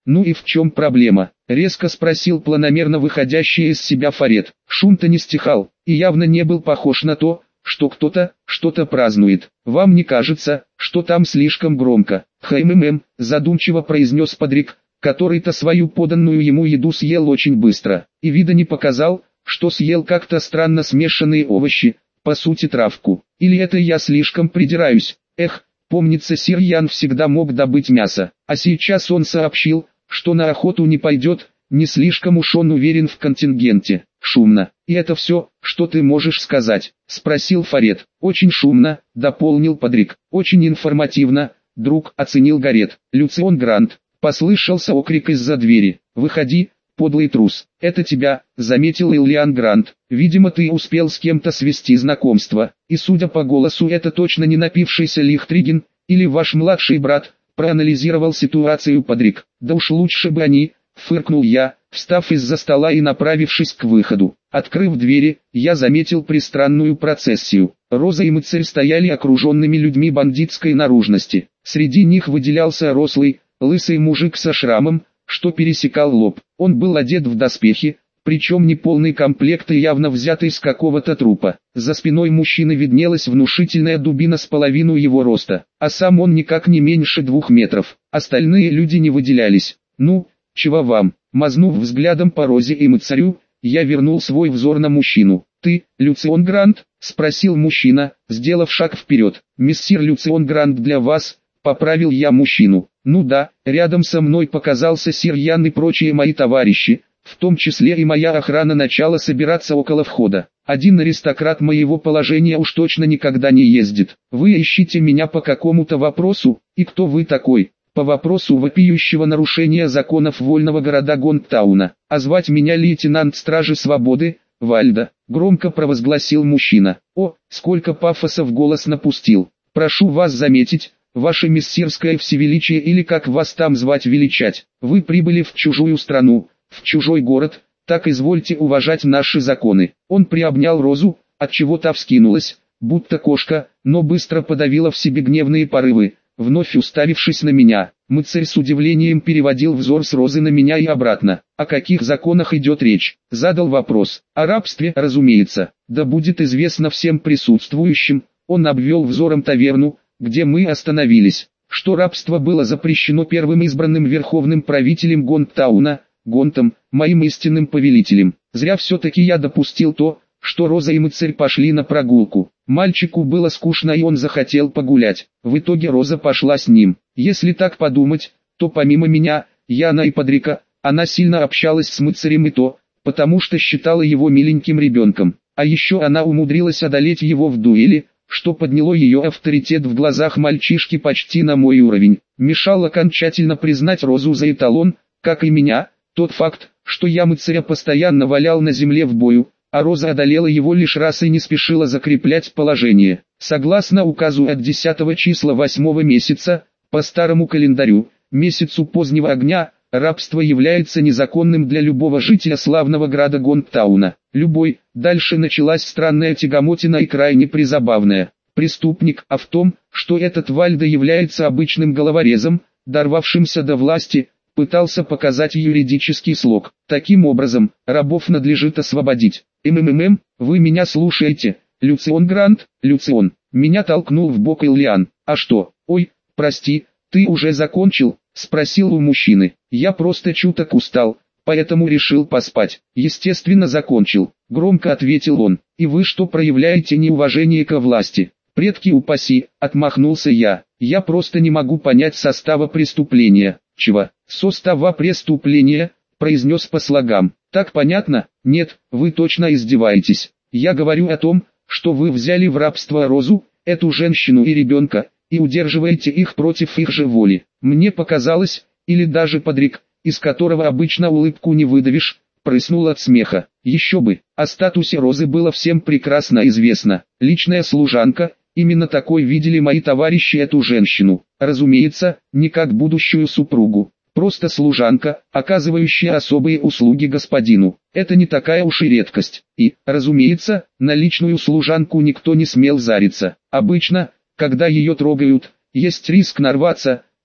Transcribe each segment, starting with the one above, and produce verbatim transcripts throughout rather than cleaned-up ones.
Ну и в чем проблема? Резко спросил планомерно выходящий из себя Фаред. Шум-то не стихал, и явно не был похож на то, что кто-то, что-то празднует. Вам не кажется, что там слишком громко? Хмм, задумчиво произнес Падрик, который-то свою поданную ему еду съел очень быстро, и вида не показал, что съел как-то странно смешанные овощи, по сути травку. Или это я слишком придираюсь? Эх, помнится, сир Ян всегда мог добыть мясо, а сейчас он сообщил, что на охоту не пойдет, не слишком уж он уверен в контингенте. Шумно. И это все, что ты можешь сказать? Спросил Фаред. Очень шумно, дополнил Падрик. Очень информативно, друг, оценил Гарет. Люцион Грант. Послышался окрик из-за двери. Выходи, подлый трус. Это тебя, заметил Иллиан Грант. Видимо, ты успел с кем-то свести знакомство. И судя по голосу, это точно не напившийся Лихтриген, или ваш младший брат, проанализировал ситуацию Падрик. Да уж лучше бы они, фыркнул я, встав из-за стола и направившись к выходу. Открыв двери, я заметил пристранную процессию. Роза и Мыцарь стояли окруженными людьми бандитской наружности. Среди них выделялся рослый, лысый мужик со шрамом, что пересекал лоб. Он был одет в доспехи, причем не полный комплект и явно взятый с какого-то трупа. За спиной мужчины виднелась внушительная дубина с половину его роста, а сам он никак не меньше двух метров. Остальные люди не выделялись. Ну, чего вам? Мазнув взглядом по Розе и Мыцарю, я вернул свой взор на мужчину. «Ты, Люцион Грант?» – спросил мужчина, сделав шаг вперед. «Мессир Люцион Грант для вас», – поправил я мужчину. «Ну да, рядом со мной показался сир Ян и прочие мои товарищи, в том числе и моя охрана начала собираться около входа. Один аристократ моего положения уж точно никогда не ездит. Вы ищите меня по какому-то вопросу, и кто вы такой?» «По вопросу вопиющего нарушения законов вольного города Гонтауна. А звать меня лейтенант Стражи Свободы, Вальда», — громко провозгласил мужчина. «О, сколько пафоса в голос напустил. Прошу вас заметить, ваше мессирское всевеличие или как вас там звать величать. Вы прибыли в чужую страну, в чужой город, так извольте уважать наши законы». Он приобнял Розу, отчего та вскинулась, будто кошка, но быстро подавила в себе гневные порывы. Вновь уставившись на меня, Мыцарь с удивлением переводил взор с Розы на меня и обратно. «О каких законах идет речь?» — задал вопрос. «О рабстве, разумеется. Да будет известно всем присутствующим». Он обвел взором таверну, где мы остановились, что рабство было запрещено первым избранным верховным правителем Гонтауна, Гонтом, моим истинным повелителем. Зря все-таки я допустил то, что Роза и Мыцарь пошли на прогулку. Мальчику было скучно и он захотел погулять. В итоге Роза пошла с ним. Если так подумать, то помимо меня, Яна и Падрика, она сильно общалась с Мыцарем и то, потому что считала его миленьким ребенком. А еще она умудрилась одолеть его в дуэли, что подняло ее авторитет в глазах мальчишки почти на мой уровень. Мешал окончательно признать Розу за эталон, как и меня, тот факт, что я Мыцаря постоянно валял на земле в бою, а Роза одолела его лишь раз и не спешила закреплять положение. Согласно указу от десятого числа восьмого месяца, по старому календарю, месяцу позднего огня, рабство является незаконным для любого жителя славного града Гонтауна. Любой, дальше началась странная тягомотина и крайне призабавная. Преступник, а в том, что этот Вальда является обычным головорезом, дорвавшимся до власти, пытался показать юридический слог. Таким образом, рабов надлежит освободить. МММ, вы меня слушаете? Люцион Грант, Люцион. Меня толкнул в бок Иллиан. А что? Ой, прости, ты уже закончил? Спросил у мужчины. Я просто чуток устал, поэтому решил поспать. Естественно, закончил. Громко ответил он. И вы что, проявляете неуважение ко власти? Предки упаси, отмахнулся я. Я просто не могу понять состава преступления. Чего? Состава преступления, произнес по слогам. Так понятно? Нет, вы точно издеваетесь. Я говорю о том, что вы взяли в рабство Розу, эту женщину и ребенка, и удерживаете их против их же воли. Мне показалось, или даже Падрик, из которого обычно улыбку не выдавишь, прыснул от смеха. Еще бы, о статусе Розы было всем прекрасно известно. Личная служанка, именно такой видели мои товарищи эту женщину. Разумеется, не как будущую супругу. Просто служанка, оказывающая особые услуги господину. Это не такая уж и редкость. И, разумеется, на личную служанку никто не смел зариться. Обычно, когда ее трогают, есть риск нарваться,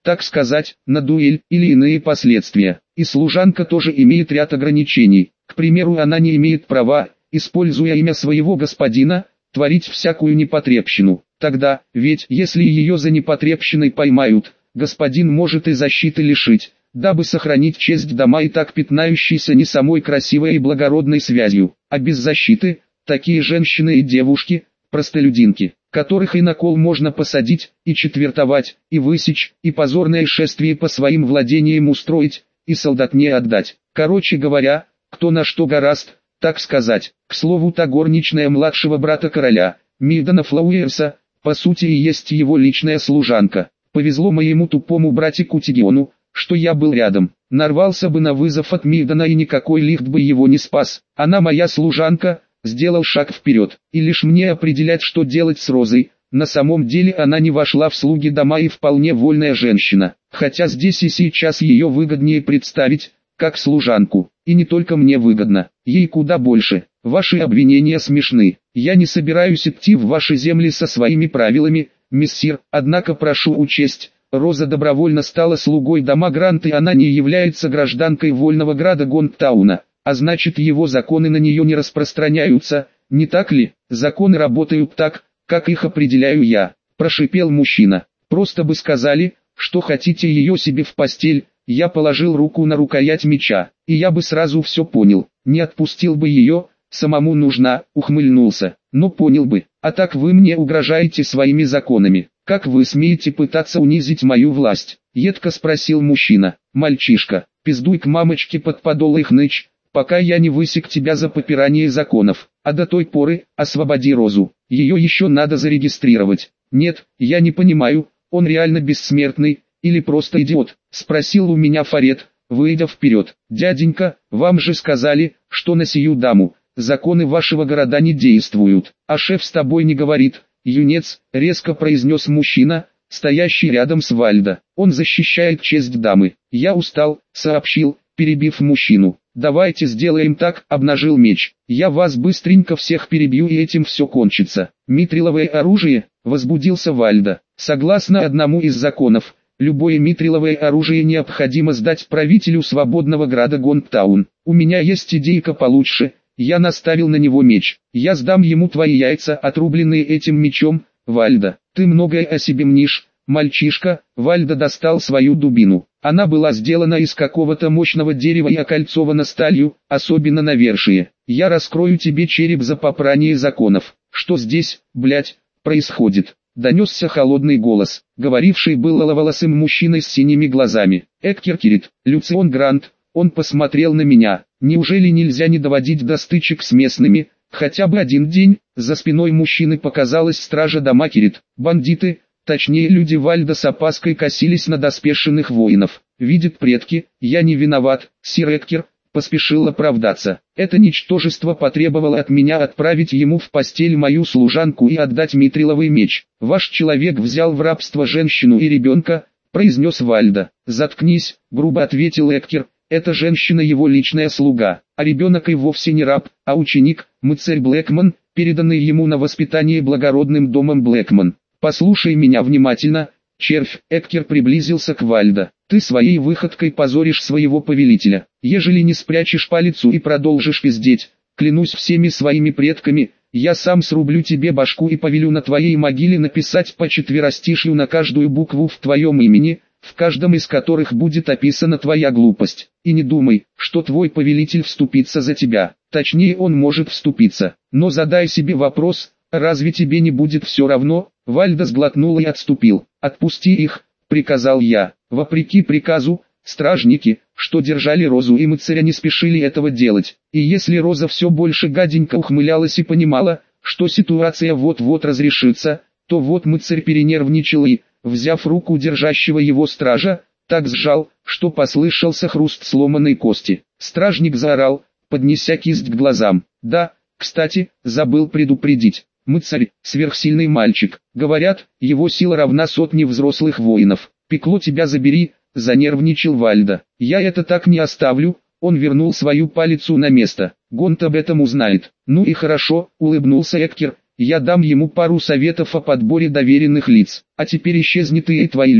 так сказать, на дуэль или иные последствия. И служанка тоже имеет ряд ограничений. К примеру, она не имеет права, используя имя своего господина, творить всякую непотребщину. Тогда, ведь если ее за непотребщиной поймают, господин может и защиты лишить, дабы сохранить честь дома и так пятнающейся не самой красивой и благородной связью, а без защиты, такие женщины и девушки, простолюдинки, которых и на кол можно посадить, и четвертовать, и высечь, и позорное шествие по своим владениям устроить, и солдатне отдать. Короче говоря, кто на что гораст, так сказать. К слову, та горничная младшего брата короля, Мидана Флауэрса, по сути и есть его личная служанка. Повезло моему тупому братику Тигиону, что я был рядом. Нарвался бы на вызов от Мидана и никакой лифт бы его не спас. Она моя служанка, сделал шаг вперед. И лишь мне определять, что делать с Розой. На самом деле она не вошла в слуги дома и вполне вольная женщина. Хотя здесь и сейчас ее выгоднее представить, как служанку. И не только мне выгодно, ей куда больше. Ваши обвинения смешны. Я не собираюсь идти в ваши земли со своими правилами, мессир, однако прошу учесть, Роза добровольно стала слугой дома Грант, и она не является гражданкой вольного града Гонтауна, а значит его законы на нее не распространяются, не так ли? Законы работают так, как их определяю я, прошипел мужчина. Просто бы сказали, что хотите ее себе в постель. Я положил руку на рукоять меча, и я бы сразу все понял, не отпустил бы ее, самому нужна, ухмыльнулся, но понял бы, а так вы мне угрожаете своими законами, как вы смеете пытаться унизить мою власть, едко спросил мужчина. Мальчишка, пиздуй к мамочке под подол их нычь, пока я не высек тебя за попирание законов, а до той поры, освободи Розу, ее еще надо зарегистрировать. Нет, я не понимаю, он реально бессмертный, или просто идиот, спросил у меня Фарет, выйдя вперед. Дяденька, вам же сказали, что на сию даму, законы вашего города не действуют, а шеф с тобой не говорит, юнец, резко произнес мужчина, стоящий рядом с Вальдо. Он защищает честь дамы. Я устал, сообщил, перебив мужчину. Давайте сделаем так, обнажил меч. Я вас быстренько всех перебью и этим все кончится. Митриловое оружие, возбудился Вальдо. Согласно одному из законов, любое митриловое оружие необходимо сдать правителю свободного града Гонтаун. У меня есть идейка получше. Я наставил на него меч. Я сдам ему твои яйца, отрубленные этим мечом. Вальдо, ты многое о себе мнишь, мальчишка. Вальдо достал свою дубину. Она была сделана из какого-то мощного дерева и окольцована сталью, особенно навершие. Я раскрою тебе череп за попрание законов. Что здесь, блять, происходит? Донесся холодный голос. Говоривший был лоловолосым мужчиной с синими глазами. Эккер Кирит, Люцион Грант. Он посмотрел на меня. Неужели нельзя не доводить до стычек с местными, хотя бы один день? За спиной мужчины показалась стража дома Кирит. Бандиты, точнее люди Вальдо с опаской косились на доспешенных воинов. Видят предки, я не виноват, сир Эккер, поспешил оправдаться. Это ничтожество потребовало от меня отправить ему в постель мою служанку и отдать митриловый меч. Ваш человек взял в рабство женщину и ребенка, произнес Вальдо. Заткнись, грубо ответил Эккер. Эта женщина его личная слуга, а ребенок и вовсе не раб, а ученик, мыцарь Блэкман, переданный ему на воспитание благородным домом Блэкман. Послушай меня внимательно, червь. Эккер приблизился к Вальдо. Ты своей выходкой позоришь своего повелителя. Ежели не спрячешь палицу и продолжишь пиздеть, клянусь всеми своими предками, я сам срублю тебе башку и повелю на твоей могиле написать по четверостишью на каждую букву в твоем имени, в каждом из которых будет описана твоя глупость. И не думай, что твой повелитель вступится за тебя. Точнее, он может вступиться. Но задай себе вопрос, разве тебе не будет все равно? Вальдо сглотнул и отступил. Отпусти их, приказал я. Вопреки приказу, стражники, что держали Розу и мыцаря, не спешили этого делать. И если Роза все больше гаденько ухмылялась и понимала, что ситуация вот-вот разрешится, то вот мыцарь перенервничал и, взяв руку держащего его стража, так сжал, что послышался хруст сломанной кости. Стражник заорал, поднеся кисть к глазам. Да, кстати, забыл предупредить. Мыцарь, сверхсильный мальчик. Говорят, его сила равна сотне взрослых воинов. Пекло тебя забери, занервничал Вальдо. Я это так не оставлю. Он вернул свою палицу на место. Гонт об этом узнает. Ну и хорошо, улыбнулся Эккер. Я дам ему пару советов о подборе доверенных лиц. А теперь исчезни ты и твои люди.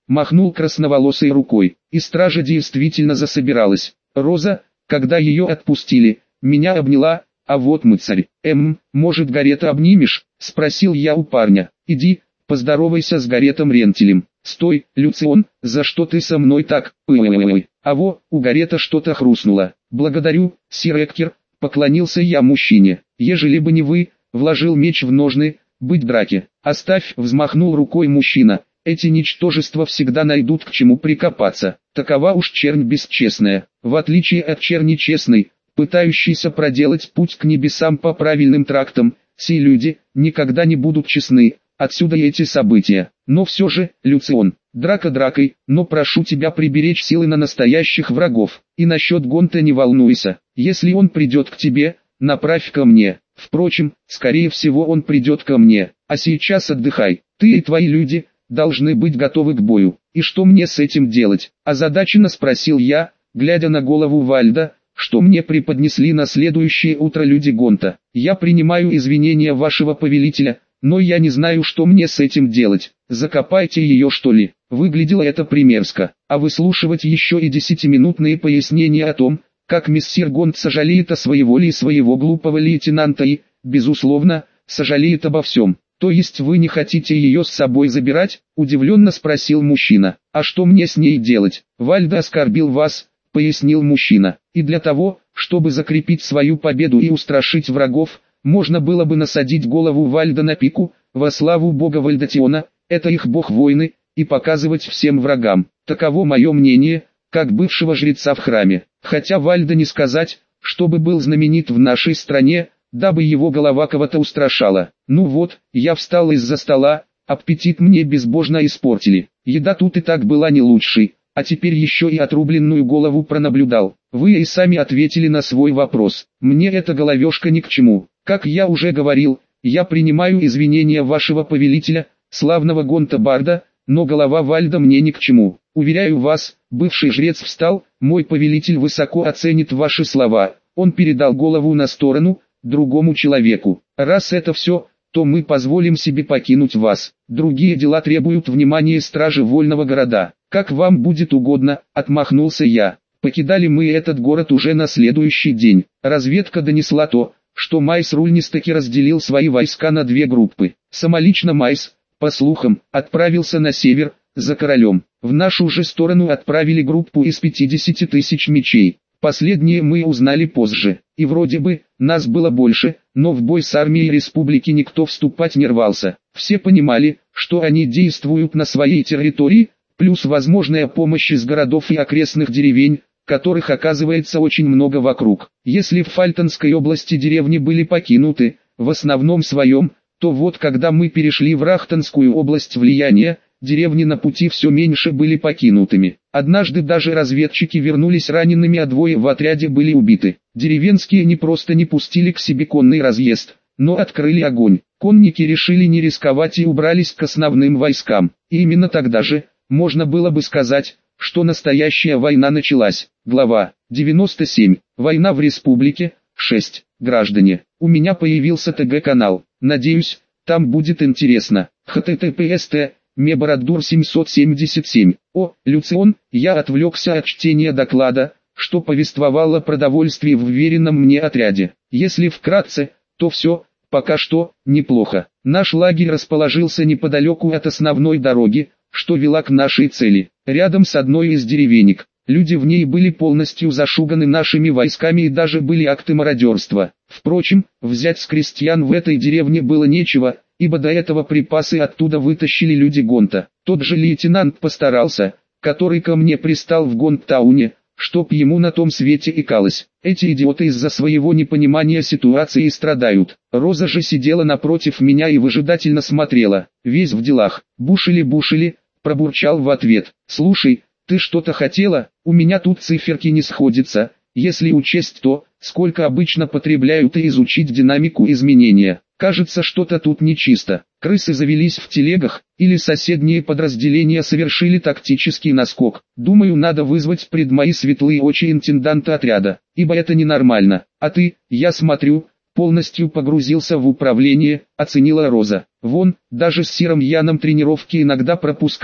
махнул красноволосой рукой, и стража действительно засобиралась. Роза, когда ее отпустили, меня обняла, а вот мы царь. Эм, может Гарета обнимешь? Спросил я у парня. Иди, поздоровайся с Гаретом Рентелем. Стой, Люцион, за что ты со мной так? Ой-ой-ой. А во, у Гарета что-то хрустнуло. Благодарю, сир Эккер, поклонился я мужчине. Ежели бы не вы, вложил меч в ножны, быть драке. Оставь, взмахнул рукой мужчина. Эти ничтожества всегда найдут к чему прикопаться. Такова уж чернь бесчестная. В отличие от черни честной, пытающейся проделать путь к небесам по правильным трактам, сии люди никогда не будут честны. Отсюда и эти события. Но все же, Люцион, драка дракой, но прошу тебя приберечь силы на настоящих врагов. И насчет Гонта не волнуйся. Если он придет к тебе, направь ко мне. Впрочем, скорее всего он придет ко мне. А сейчас отдыхай. Ты и твои люди должны быть готовы к бою. И что мне с этим делать? Озадаченно спросил я, глядя на голову Вальда, что мне преподнесли на следующее утро люди Гонта. Я принимаю извинения вашего повелителя, но я не знаю, что мне с этим делать. Закопайте ее, что ли? Выглядело это примерзко. А выслушивать еще и десятиминутные пояснения о том, как мессир Гонт сожалеет о своеволии своего глупого лейтенанта и, безусловно, сожалеет обо всем. То есть вы не хотите ее с собой забирать? Удивленно спросил мужчина. А что мне с ней делать? Вальда оскорбил вас, пояснил мужчина. И для того, чтобы закрепить свою победу и устрашить врагов, можно было бы насадить голову Вальда на пику, во славу бога Вальдатиона, это их бог войны, и показывать всем врагам. Таково мое мнение, как бывшего жреца в храме. Хотя Вальда не сказать, чтобы был знаменит в нашей стране, дабы его голова кого-то устрашала. Ну вот, я встал из-за стола, аппетит мне безбожно испортили. Еда тут и так была не лучшей, а теперь еще и отрубленную голову пронаблюдал. Вы и сами ответили на свой вопрос. Мне эта головешка ни к чему. Как я уже говорил, я принимаю извинения вашего повелителя, славного Гонта Барда, но голова Вальда мне ни к чему. Уверяю вас, бывший жрец встал, мой повелитель высоко оценит ваши слова. Он передал голову на сторону, другому человеку. Раз это все, то мы позволим себе покинуть вас. Другие дела требуют внимания стражи вольного города. Как вам будет угодно, отмахнулся я. Покидали мы этот город уже на следующий день. Разведка донесла то, что Майс Рульнистаки разделил свои войска на две группы. Самолично Майс, по слухам, отправился на север, за королем. В нашу же сторону отправили группу из пятидесяти тысяч мечей. Последнее мы узнали позже, и вроде бы, нас было больше, но в бой с армией республики никто вступать не рвался. Все понимали, что они действуют на своей территории, плюс возможная помощь из городов и окрестных деревень, которых оказывается очень много вокруг. Если в Фальтонской области деревни были покинуты, в основном своем, то вот когда мы перешли в Рахтонскую область влияния, деревни на пути все меньше были покинутыми. Однажды даже разведчики вернулись ранеными, а двое в отряде были убиты. Деревенские не просто не пустили к себе конный разъезд, но открыли огонь. Конники решили не рисковать и убрались к основным войскам. И именно тогда же, можно было бы сказать, что настоящая война началась. Глава девяносто семь. Война в республике. шесть. Граждане, у меня появился ТГ-канал. Надеюсь, там будет интересно. https Мебороддур семьсот семьдесят семь. О, Люцион, я отвлекся от чтения доклада, что повествовало о продовольствии в вверенном мне отряде. Если вкратце, то все, пока что, неплохо. Наш лагерь расположился неподалеку от основной дороги, что вела к нашей цели. Рядом с одной из деревенек. Люди в ней были полностью зашуганы нашими войсками и даже были акты мародерства. Впрочем, взять с крестьян в этой деревне было нечего, ибо до этого припасы оттуда вытащили люди Гонта. Тот же лейтенант постарался, который ко мне пристал в Гонттауне, чтоб ему на том свете икалось. Эти идиоты из-за своего непонимания ситуации страдают. Роза же сидела напротив меня и выжидательно смотрела. Весь в делах. Бушили-бушили, пробурчал в ответ. Слушай, ты что-то хотела? У меня тут циферки не сходятся, если учесть то, сколько обычно потребляют, и изучить динамику изменения. Кажется, что-то тут нечисто. Крысы завелись в телегах, или соседние подразделения совершили тактический наскок. Думаю, надо вызвать пред мои светлые очи интенданта отряда, ибо это ненормально. А ты, я смотрю, полностью погрузился в управление, оценила Роза. Вон, даже с Сиром Яном тренировки иногда пропускаешь.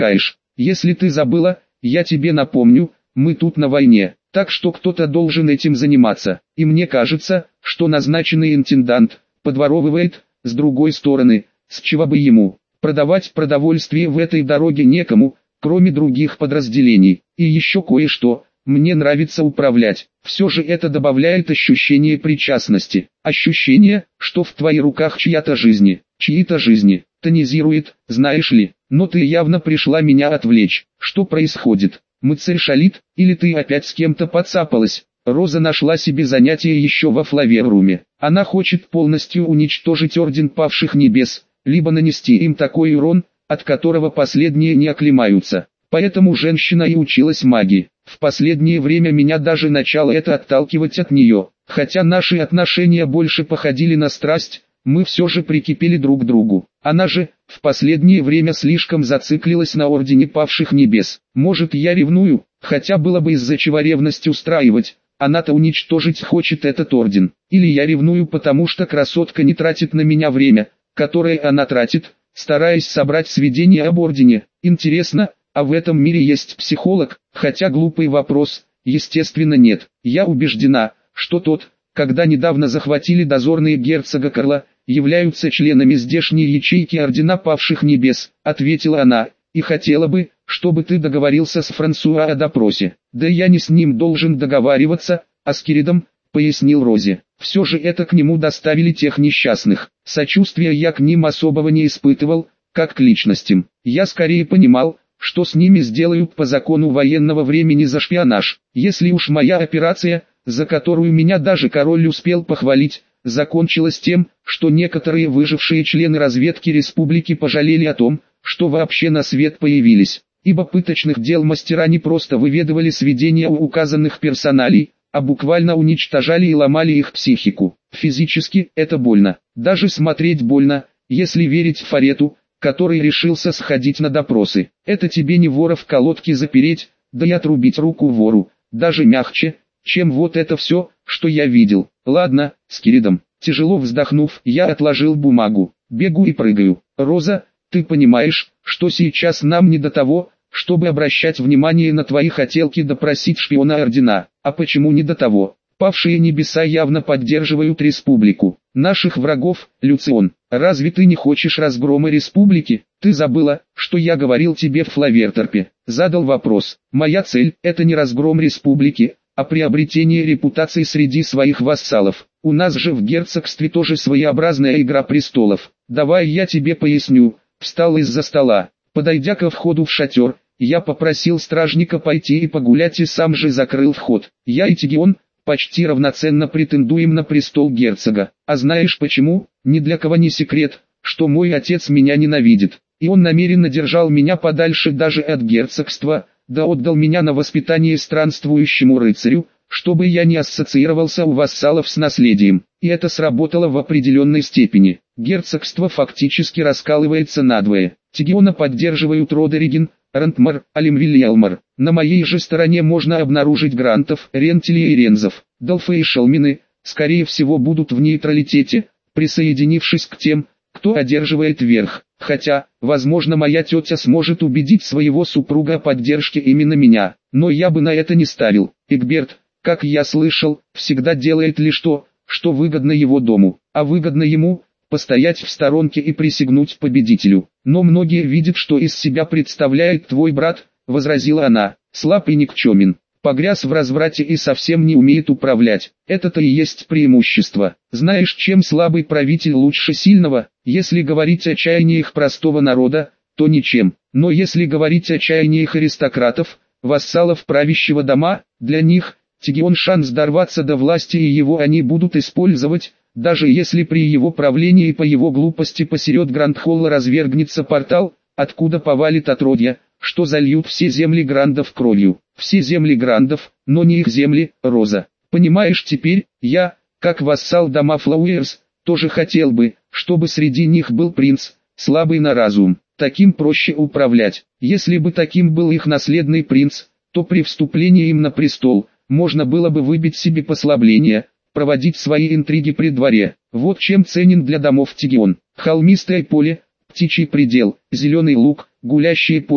Если ты забыла, я тебе напомню, мы тут на войне, так что кто-то должен этим заниматься. И мне кажется, что назначенный интендант подворовывает, с другой стороны, с чего бы ему продавать продовольствие в этой дороге некому, кроме других подразделений. И еще кое-что, мне нравится управлять. Все же это добавляет ощущение причастности. Ощущение, что в твоих руках чья-то жизнь, чьи-то жизни, тонизирует, знаешь ли. Но ты явно пришла меня отвлечь. Что происходит? Мыцарь шалит, или ты опять с кем-то подцапалась? Роза нашла себе занятие еще во Флаверруме. Она хочет полностью уничтожить Орден Павших Небес, либо нанести им такой урон, от которого последние не оклемаются. Поэтому женщина и училась магии. В последнее время меня даже начало это отталкивать от нее. Хотя наши отношения больше походили на страсть, мы все же прикипели друг к другу. Она же, в последнее время слишком зациклилась на Ордене Павших Небес. Может, я ревную, хотя было бы из-за чего ревность устраивать. Она-то уничтожить хочет этот орден. Или я ревную, потому что красотка не тратит на меня время, которое она тратит, стараясь собрать сведения об ордене. Интересно, а в этом мире есть психолог? Хотя глупый вопрос, естественно нет. Я убеждена, что тот, когда недавно захватили дозорные герцога Карла, являются членами здешней ячейки Ордена Павших Небес, ответила она, и хотела бы, чтобы ты договорился с Франсуа о допросе. Да я не с ним должен договариваться, а с Киридом, пояснил Розе. Все же это к нему доставили тех несчастных. Сочувствия я к ним особого не испытывал, как к личностям. Я скорее понимал, что с ними сделают по закону военного времени за шпионаж. Если уж моя операция, за которую меня даже король успел похвалить, закончилась тем, что некоторые выжившие члены разведки республики пожалели о том, что вообще на свет появились, ибо пыточных дел мастера не просто выведывали сведения у указанных персоналей, а буквально уничтожали и ломали их психику. Физически это больно, даже смотреть больно, если верить Фарету, который решился сходить на допросы. Это тебе не вора в колодке запереть, да и отрубить руку вору, даже мягче, чем вот это все, что я видел. Ладно, с Киридом. Тяжело вздохнув, я отложил бумагу, бегу и прыгаю. Роза, ты понимаешь, что сейчас нам не до того, чтобы обращать внимание на твои хотелки допросить шпиона Ордена. А почему не до того? Павшие небеса явно поддерживают республику. Наших врагов, Люцион. Разве ты не хочешь разгрома республики? Ты забыла, что я говорил тебе в Флаверторпе. Задал вопрос. Моя цель – это не разгром республики, а приобретение репутации среди своих вассалов. У нас же в герцогстве тоже своеобразная игра престолов. Давай я тебе поясню. Встал из-за стола. Подойдя ко входу в шатер, я попросил стражника пойти и погулять и сам же закрыл вход. Я и Тигион почти равноценно претендуем на престол герцога. А знаешь почему? Ни для кого не секрет, что мой отец меня ненавидит. И он намеренно держал меня подальше даже от герцогства, да отдал меня на воспитание странствующему рыцарю, чтобы я не ассоциировался у вассалов с наследием. И это сработало в определенной степени. Герцогство фактически раскалывается надвое. Тигиона поддерживают Родериген, Рантмар, Алимвильялмар. На моей же стороне можно обнаружить Грантов, Рентилия и Рензов. Долфы и Шелмины, скорее всего, будут в нейтралитете, присоединившись к тем, кто одерживает верх. Хотя, возможно, моя тетя сможет убедить своего супруга о поддержке именно меня. Но я бы на это не ставил. Эгберт, как я слышал, всегда делает лишь то, что выгодно его дому. А выгодно ему – постоять в сторонке и присягнуть победителю. Но многие видят, что из себя представляет твой брат, возразила она, слаб и никчемен, погряз в разврате и совсем не умеет управлять. Это-то и есть преимущество. Знаешь, чем слабый правитель лучше сильного? Если говорить о чаяниях простого народа, то ничем. Но если говорить о чаяниях аристократов, вассалов правящего дома, для них, Тигион шанс дорваться до власти и его они будут использовать, даже если при его правлении и по его глупости посеред Грандхолла развергнется портал, откуда повалит отродья, что зальют все земли Грандов кровью. Все земли Грандов, но не их земли, Роза. Понимаешь теперь, я, как вассал дома Флауэрс, тоже хотел бы, чтобы среди них был принц, слабый на разум. Таким проще управлять. Если бы таким был их наследный принц, то при вступлении им на престол, можно было бы выбить себе послабление, проводить свои интриги при дворе. Вот чем ценен для домов Тигион. Холмистое поле, птичий предел, зеленый луг, гулящее поле,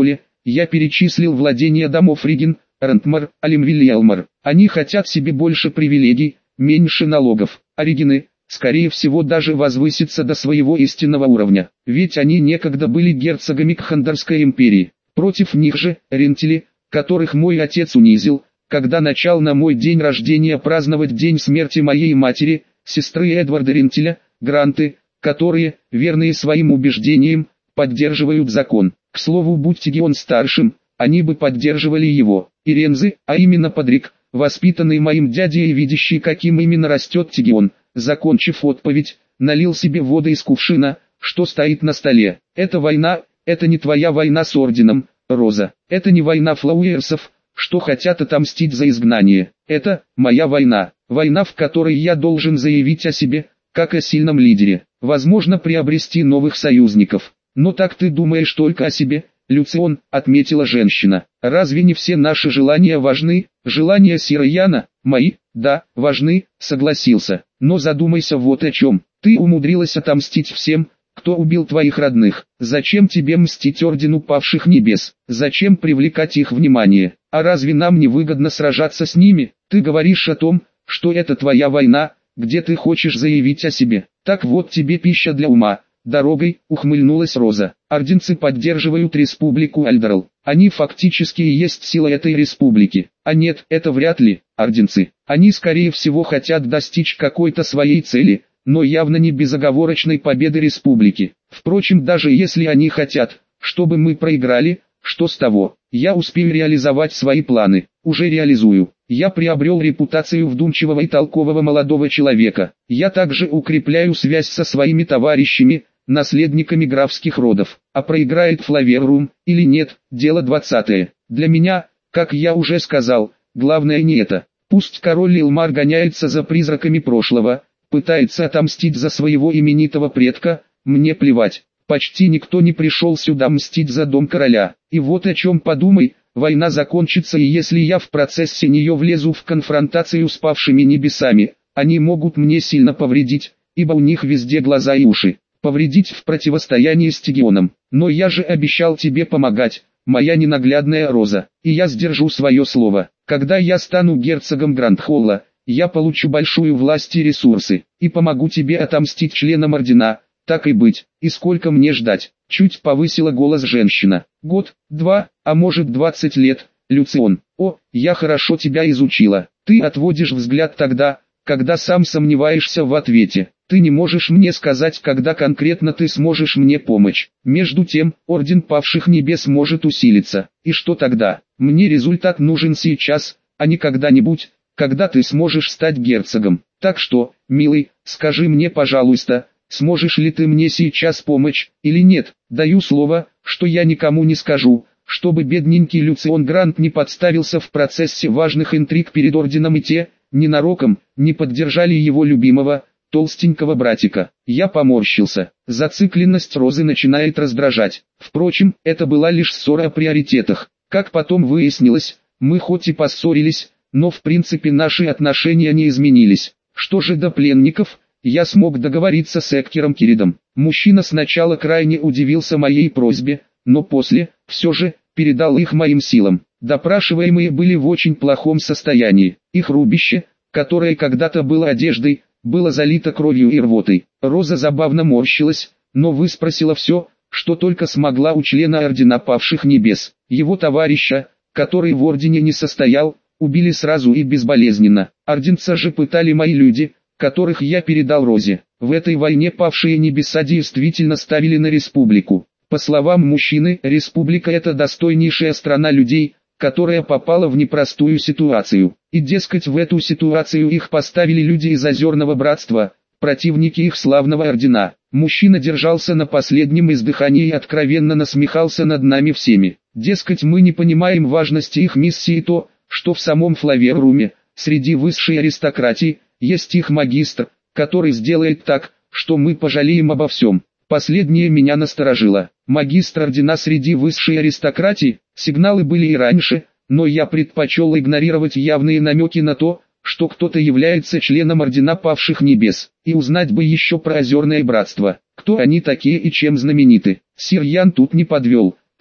Я перечислил владения домов Риген, Рентмар, Алимвиль и Элмар. Они хотят себе больше привилегий, меньше налогов, а Ригены, скорее всего, даже возвысятся до своего истинного уровня, ведь они некогда были герцогами Кхандарской империи. Против них же, Рентели, которых мой отец унизил, когда начал на мой день рождения праздновать день смерти моей матери, сестры Эдварда Рентеля, Гранты, которые, верные своим убеждениям, поддерживают закон. К слову, будь Тигион старшим, они бы поддерживали его. И Рензы, а именно Падрик, воспитанный моим дядей и видящий, каким именно растет Тигион, закончив отповедь, налил себе воды из кувшина, что стоит на столе. Это война, это не твоя война с орденом, Роза. Это не война флауэрсов, что хотят отомстить за изгнание. Это моя война. Война, в которой я должен заявить о себе, как о сильном лидере. Возможно, приобрести новых союзников. Но так ты думаешь только о себе, Люцион, отметила женщина. Разве не все наши желания важны? Желания Сираяна, мои, да, важны, согласился. Но задумайся вот о чем. Ты умудрилась отомстить всем, кто убил твоих родных. Зачем тебе мстить ордену павших небес? Зачем привлекать их внимание? А разве нам не выгодно сражаться с ними? Ты говоришь о том, что это твоя война, где ты хочешь заявить о себе. Так вот тебе пища для ума. Дорогой, ухмыльнулась Роза. Орденцы поддерживают республику Альдерл. Они фактически и есть сила этой республики. А нет, это вряд ли, орденцы. Они скорее всего хотят достичь какой-то своей цели, но явно не безоговорочной победы республики. Впрочем, даже если они хотят, чтобы мы проиграли, что с того? Я успею реализовать свои планы. Уже реализую. Я приобрел репутацию вдумчивого и толкового молодого человека. Я также укрепляю связь со своими товарищами, наследниками графских родов. А проиграет Флаверрум или нет, дело двадцатое. Для меня, как я уже сказал, главное не это. Пусть король Илмар гоняется за призраками прошлого, пытается отомстить за своего именитого предка, мне плевать. Почти никто не пришел сюда мстить за дом короля. И вот о чем подумай, война закончится, и если я в процессе нее влезу в конфронтацию с павшими небесами, они могут мне сильно повредить, ибо у них везде глаза и уши. Повредить в противостоянии с Тигионом. Но я же обещал тебе помогать, моя ненаглядная Роза, и я сдержу свое слово. Когда я стану герцогом Грандхолла, я получу большую власть и ресурсы, и помогу тебе отомстить членам ордена. Так и быть, и сколько мне ждать? Чуть повысила голос женщина. Год, два, а может двадцать лет, Люцион. О, я хорошо тебя изучила. Ты отводишь взгляд тогда, когда сам сомневаешься в ответе. Ты не можешь мне сказать, когда конкретно ты сможешь мне помочь. Между тем, Орден Павших Небес может усилиться. И что тогда? Мне результат нужен сейчас, а не когда-нибудь, когда ты сможешь стать герцогом. Так что, милый, скажи мне, пожалуйста, сможешь ли ты мне сейчас помочь, или нет? Даю слово, что я никому не скажу, чтобы бедненький Люцион Грант не подставился в процессе важных интриг перед орденом и те, ненароком, не поддержали его любимого, толстенького братика. Я поморщился. Зацикленность Розы начинает раздражать. Впрочем, это была лишь ссора о приоритетах. Как потом выяснилось, мы хоть и поссорились, но в принципе наши отношения не изменились. Что же до пленников? Я смог договориться с Эккером Киридом. Мужчина сначала крайне удивился моей просьбе, но после, все же, передал их моим силам. Допрашиваемые были в очень плохом состоянии. Их рубище, которое когда-то было одеждой, было залито кровью и рвотой. Роза забавно морщилась, но выспросила все, что только смогла у члена Ордена Павших Небес. Его товарища, который в Ордене не состоял, убили сразу и безболезненно. Орденца же пытали мои люди, которых я передал Розе. В этой войне Павшие Небеса действительно ставили на республику. По словам мужчины, республика — это достойнейшая страна людей, которая попала в непростую ситуацию. И дескать, в эту ситуацию их поставили люди из Озерного Братства, противники их славного ордена. Мужчина держался на последнем издыхании и откровенно насмехался над нами всеми. Дескать, мы не понимаем важности их миссии и то, что в самом Флаверруме, среди высшей аристократии, есть их магистр, который сделает так, что мы пожалеем обо всем. Последнее меня насторожило. Магистр ордена среди высшей аристократии, сигналы были и раньше, но я предпочел игнорировать явные намеки на то, что кто-то является членом Ордена Павших Небес, и узнать бы еще про Озерное Братство, кто они такие и чем знамениты. Сир Ян тут не подвел.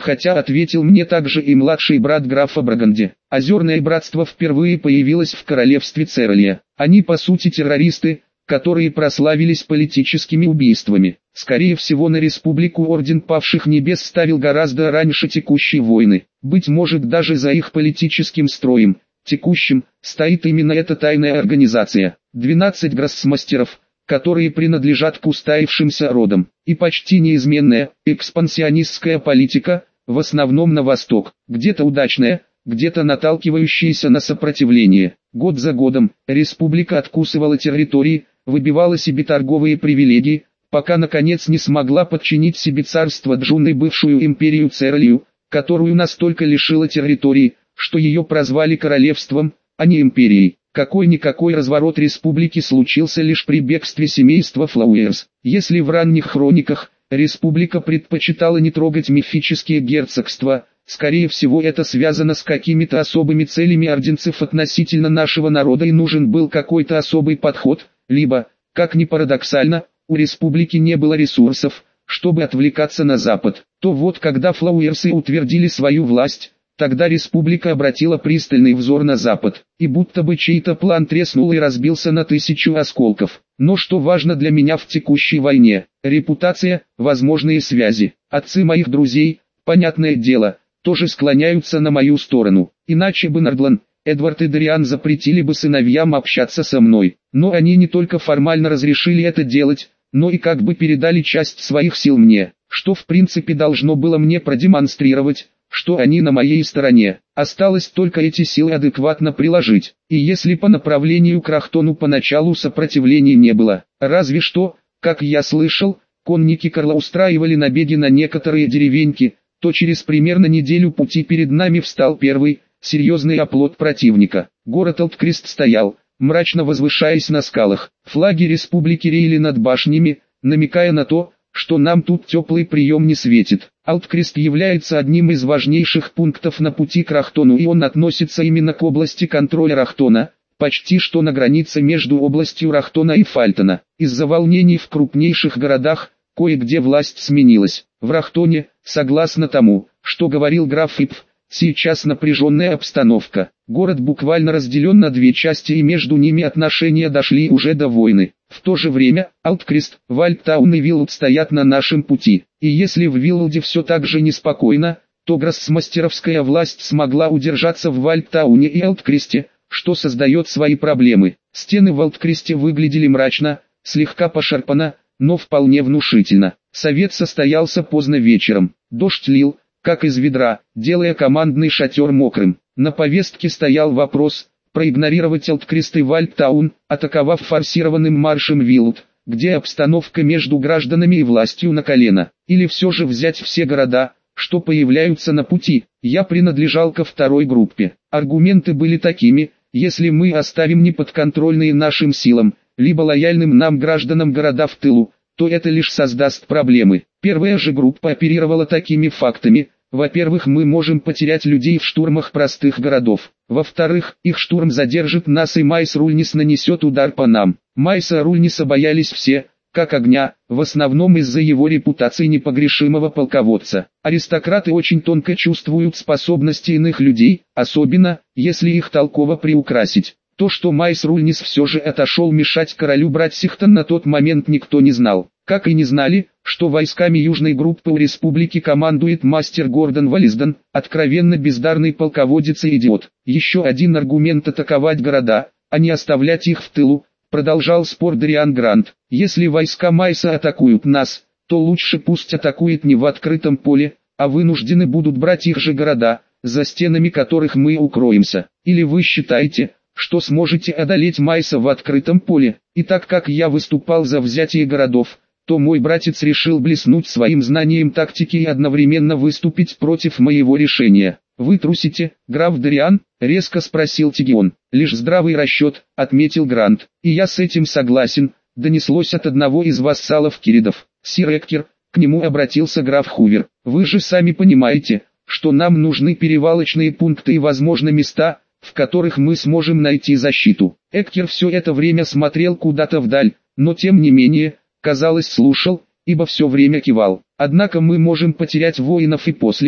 хотя ответил мне также и младший брат графа Браганди. Озерное братство впервые появилось в королевстве Цералия. Они по сути террористы, которые прославились политическими убийствами. Скорее всего, на республику Орден Павших Небес ставил гораздо раньше текущие войны. Быть может, даже за их политическим строем, текущим, стоит именно эта тайная организация. двенадцать гроссмастеров, которые принадлежат к устоявшимся родам. И почти неизменная, экспансионистская политика, в основном на восток, где-то удачная, где-то наталкивающаяся на сопротивление. Год за годом, республика откусывала территории, выбивала себе торговые привилегии, пока наконец не смогла подчинить себе царство Джунны, бывшую империю Цералию, которую настолько лишила территории, что ее прозвали королевством, а не империей. Какой-никакой разворот республики случился лишь при бегстве семейства Флауэрс. Если в ранних хрониках республика предпочитала не трогать мифические герцогства, скорее всего это связано с какими-то особыми целями орденцев относительно нашего народа и нужен был какой-то особый подход, либо, как ни парадоксально, у республики не было ресурсов, чтобы отвлекаться на Запад. То вот когда Флауэрсы утвердили свою власть, тогда республика обратила пристальный взор на Запад, и будто бы чей-то план треснул и разбился на тысячу осколков. Но что важно для меня в текущей войне? Репутация, возможные связи. Отцы моих друзей, понятное дело, тоже склоняются на мою сторону. Иначе бы Нордлан, Эдвард и Дариан запретили бы сыновьям общаться со мной. Но они не только формально разрешили это делать, но и как бы передали часть своих сил мне, что в принципе должно было мне продемонстрировать, что они на моей стороне. Осталось только эти силы адекватно приложить. И если по направлению к Рахтону поначалу сопротивления не было, разве что, как я слышал, конники Карла устраивали набеги на некоторые деревеньки, то через примерно неделю пути перед нами встал первый, серьезный оплот противника. Город Алткрест стоял, мрачно возвышаясь на скалах. Флаги республики реяли над башнями, намекая на то, что нам тут теплый прием не светит. Алткрест является одним из важнейших пунктов на пути к Рахтону, и он относится именно к области контроля Рахтона, почти что на границе между областью Рахтона и Фальтона. Из-за волнений в крупнейших городах, кое-где власть сменилась. В Рахтоне, согласно тому, что говорил граф Ипф, сейчас напряженная обстановка. Город буквально разделен на две части, и между ними отношения дошли уже до войны. В то же время, Алткрест, Вальдтаун и Виллуд стоят на нашем пути. И если в Виллуде все так же неспокойно, то гроссмастеровская власть смогла удержаться в Вальдтауне и Алткресте, что создает свои проблемы. Стены в Алткресте выглядели мрачно, слегка пошарпано, но вполне внушительно. Совет состоялся поздно вечером. Дождь лил, как из ведра, делая командный шатер мокрым. На повестке стоял вопрос проигнорировать Алткрест и Вальдтаун, атаковав форсированным маршем Виллуд, где обстановка между гражданами и властью на колено, или все же взять все города, что появляются на пути. Я принадлежал ко второй группе. Аргументы были такими: если мы оставим неподконтрольные нашим силам, либо лояльным нам гражданам города в тылу, то это лишь создаст проблемы. Первая же группа оперировала такими фактами: во-первых, мы можем потерять людей в штурмах простых городов. Во-вторых, их штурм задержит нас, и Майс Рульнис нанесет удар по нам. Майса Рульниса боялись все, как огня, в основном из-за его репутации непогрешимого полководца. Аристократы очень тонко чувствуют способности иных людей, особенно, если их толково приукрасить. То, что Майс Рульнис все же отошел мешать королю брать Сихтон, на тот момент никто не знал. Как и не знали, что войсками южной группы у республики командует мастер Гордон Валисден, откровенно бездарный полководец и идиот. Еще один аргумент: атаковать города, а не оставлять их в тылу, продолжал спор Дариан Грант. Если войска Майса атакуют нас, то лучше пусть атакует не в открытом поле, а вынуждены будут брать их же города, за стенами которых мы укроемся. Или вы считаете, что сможете одолеть Майса в открытом поле? И так как я выступал за взятие городов, то мой братец решил блеснуть своим знанием тактики и одновременно выступить против моего решения. «Вы трусите, граф Дариан?» — резко спросил Тигион. «Лишь здравый расчет», — отметил Грант. «И я с этим согласен», — донеслось от одного из вассалов Киридов. «Сир Эккер», — к нему обратился граф Хувер, — «вы же сами понимаете, что нам нужны перевалочные пункты и, возможно, места, в которых мы сможем найти защиту». Эккер все это время смотрел куда-то вдаль, но тем не менее, казалось, слушал, ибо все время кивал. «Однако мы можем потерять воинов и после,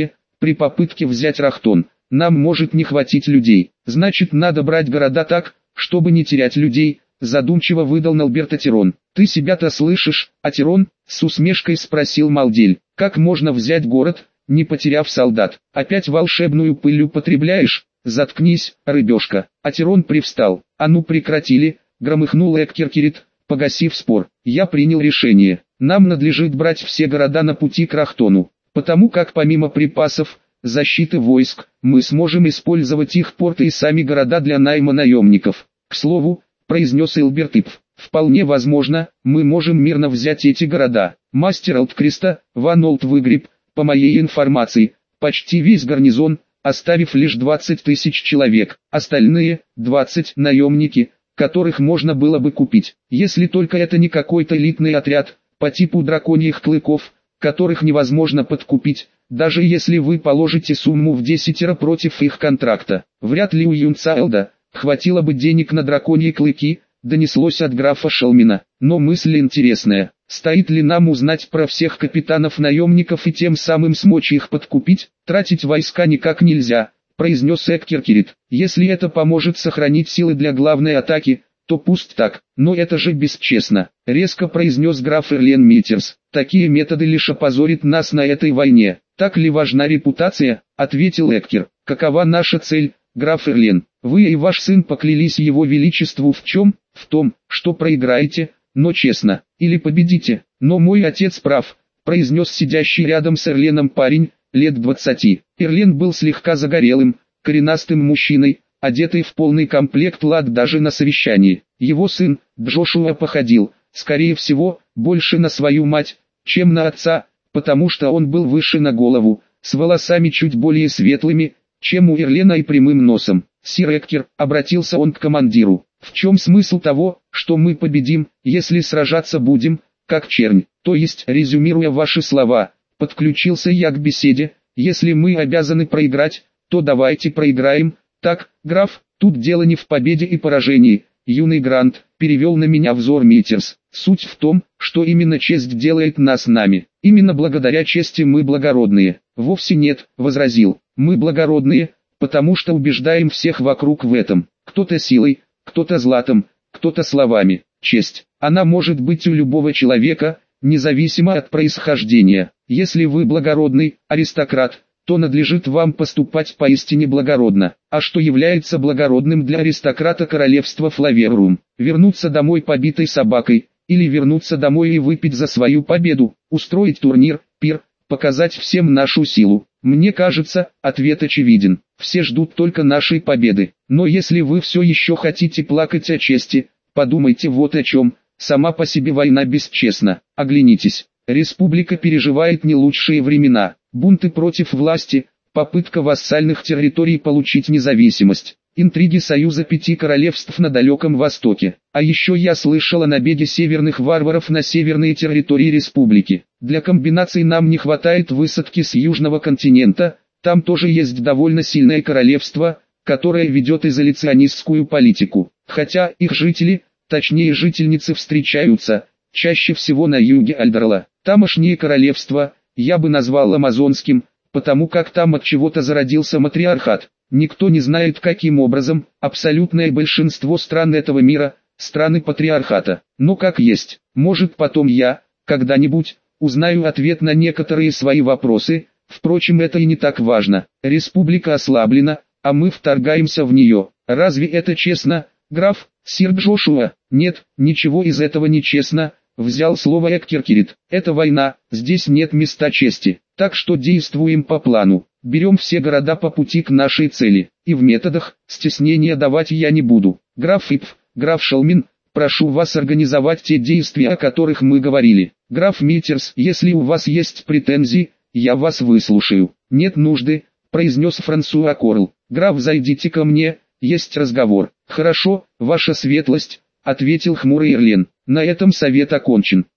При попытке взять Рахтон, нам может не хватить людей. Значит, надо брать города так, чтобы не терять людей, задумчиво выдал Налберт Атирон. Ты себя-то слышишь, Атирон? С усмешкой спросил Малдель. Как можно взять город, не потеряв солдат? Опять волшебную пыль употребляешь? Заткнись, рыбешка. Атирон привстал. А ну прекратили, громыхнул Эккеркерит, погасив спор. Я принял решение. Нам надлежит брать все города на пути к Рахтону, потому как помимо припасов, защиты войск, мы сможем использовать их порты и сами города для найма наемников. К слову, произнес Элберт Ипф, вполне возможно, мы можем мирно взять эти города. Мастер Алткреста, Ван Олд выгреб, по моей информации, почти весь гарнизон, оставив лишь двадцать тысяч человек, остальные, двадцать наемники, которых можно было бы купить, если только это не какой-то элитный отряд, по типу драконьих клыков, которых невозможно подкупить, даже если вы положите сумму в десятеро против их контракта. Вряд ли у юнца Элда хватило бы денег на драконьи клыки, донеслось от графа Шелмина. Но мысль интересная, стоит ли нам узнать про всех капитанов-наемников и тем самым смочь их подкупить? Тратить войска никак нельзя, произнес Эккеркерит. Если это поможет сохранить силы для главной атаки, то пусть так, но это же бесчестно, резко произнес граф Эрлен Миттерс. Такие методы лишь опозорят нас на этой войне. Так ли важна репутация? Ответил Эккер. Какова наша цель, граф Эрлен? Вы и ваш сын поклялись его величеству в чем? В том, что проиграете, но честно, или победите. Но мой отец прав, произнес сидящий рядом с Эрленом парень, лет двадцати. Эрлен был слегка загорелым, коренастым мужчиной, одетый в полный комплект лад даже на совещании. Его сын, Джошуа, походил, скорее всего, больше на свою мать, чем на отца, потому что он был выше на голову, с волосами чуть более светлыми, чем у Эрлена и прямым носом. «Сир Эккер», обратился он к командиру, «в чем смысл того, что мы победим, если сражаться будем, как чернь? То есть, резюмируя ваши слова, подключился я к беседе, если мы обязаны проиграть, то давайте проиграем. Так, граф, тут дело не в победе и поражении». Юный Грант перевел на меня взор Миттерс. Суть в том, что именно честь делает нас нами. Именно благодаря чести мы благородные. Вовсе нет, возразил. Мы благородные, потому что убеждаем всех вокруг в этом. Кто-то силой, кто-то златом, кто-то словами. Честь, она может быть у любого человека, независимо от происхождения. Если вы благородный аристократ, то надлежит вам поступать поистине благородно. А что является благородным для аристократа королевства Флаверум? Вернуться домой побитой собакой, или вернуться домой и выпить за свою победу, устроить турнир, пир, показать всем нашу силу? Мне кажется, ответ очевиден. Все ждут только нашей победы. Но если вы все еще хотите плакать о чести, подумайте вот о чем. Сама по себе война бесчестна. Оглянитесь. Республика переживает не лучшие времена. Бунты против власти, попытка вассальных территорий получить независимость, интриги союза пяти королевств на Далеком Востоке. А еще я слышал о набеге северных варваров на северные территории республики. Для комбинаций нам не хватает высадки с южного континента, там тоже есть довольно сильное королевство, которое ведет изоляционистскую политику. Хотя их жители, точнее жительницы встречаются, чаще всего на юге Альдерла. Тамошнее королевство я бы назвал амазонским, потому как там от чего-то зародился матриархат. Никто не знает каким образом, абсолютное большинство стран этого мира, страны патриархата. Но как есть, может потом я, когда-нибудь, узнаю ответ на некоторые свои вопросы, впрочем это и не так важно. Республика ослаблена, а мы вторгаемся в нее. Разве это честно, граф, сир Джошуа? Нет, ничего из этого не честно. Взял слово Эккеркерит. Это война, здесь нет места чести. Так что действуем по плану. Берем все города по пути к нашей цели. И в методах стеснения давать я не буду. Граф Ипф, граф Шелмин, прошу вас организовать те действия, о которых мы говорили. Граф Миттерс, если у вас есть претензии, я вас выслушаю. Нет нужды, произнес Франсуа Корл. Граф, зайдите ко мне, есть разговор. Хорошо, ваша светлость, ответил хмурый Эрлен. На этом совет окончен.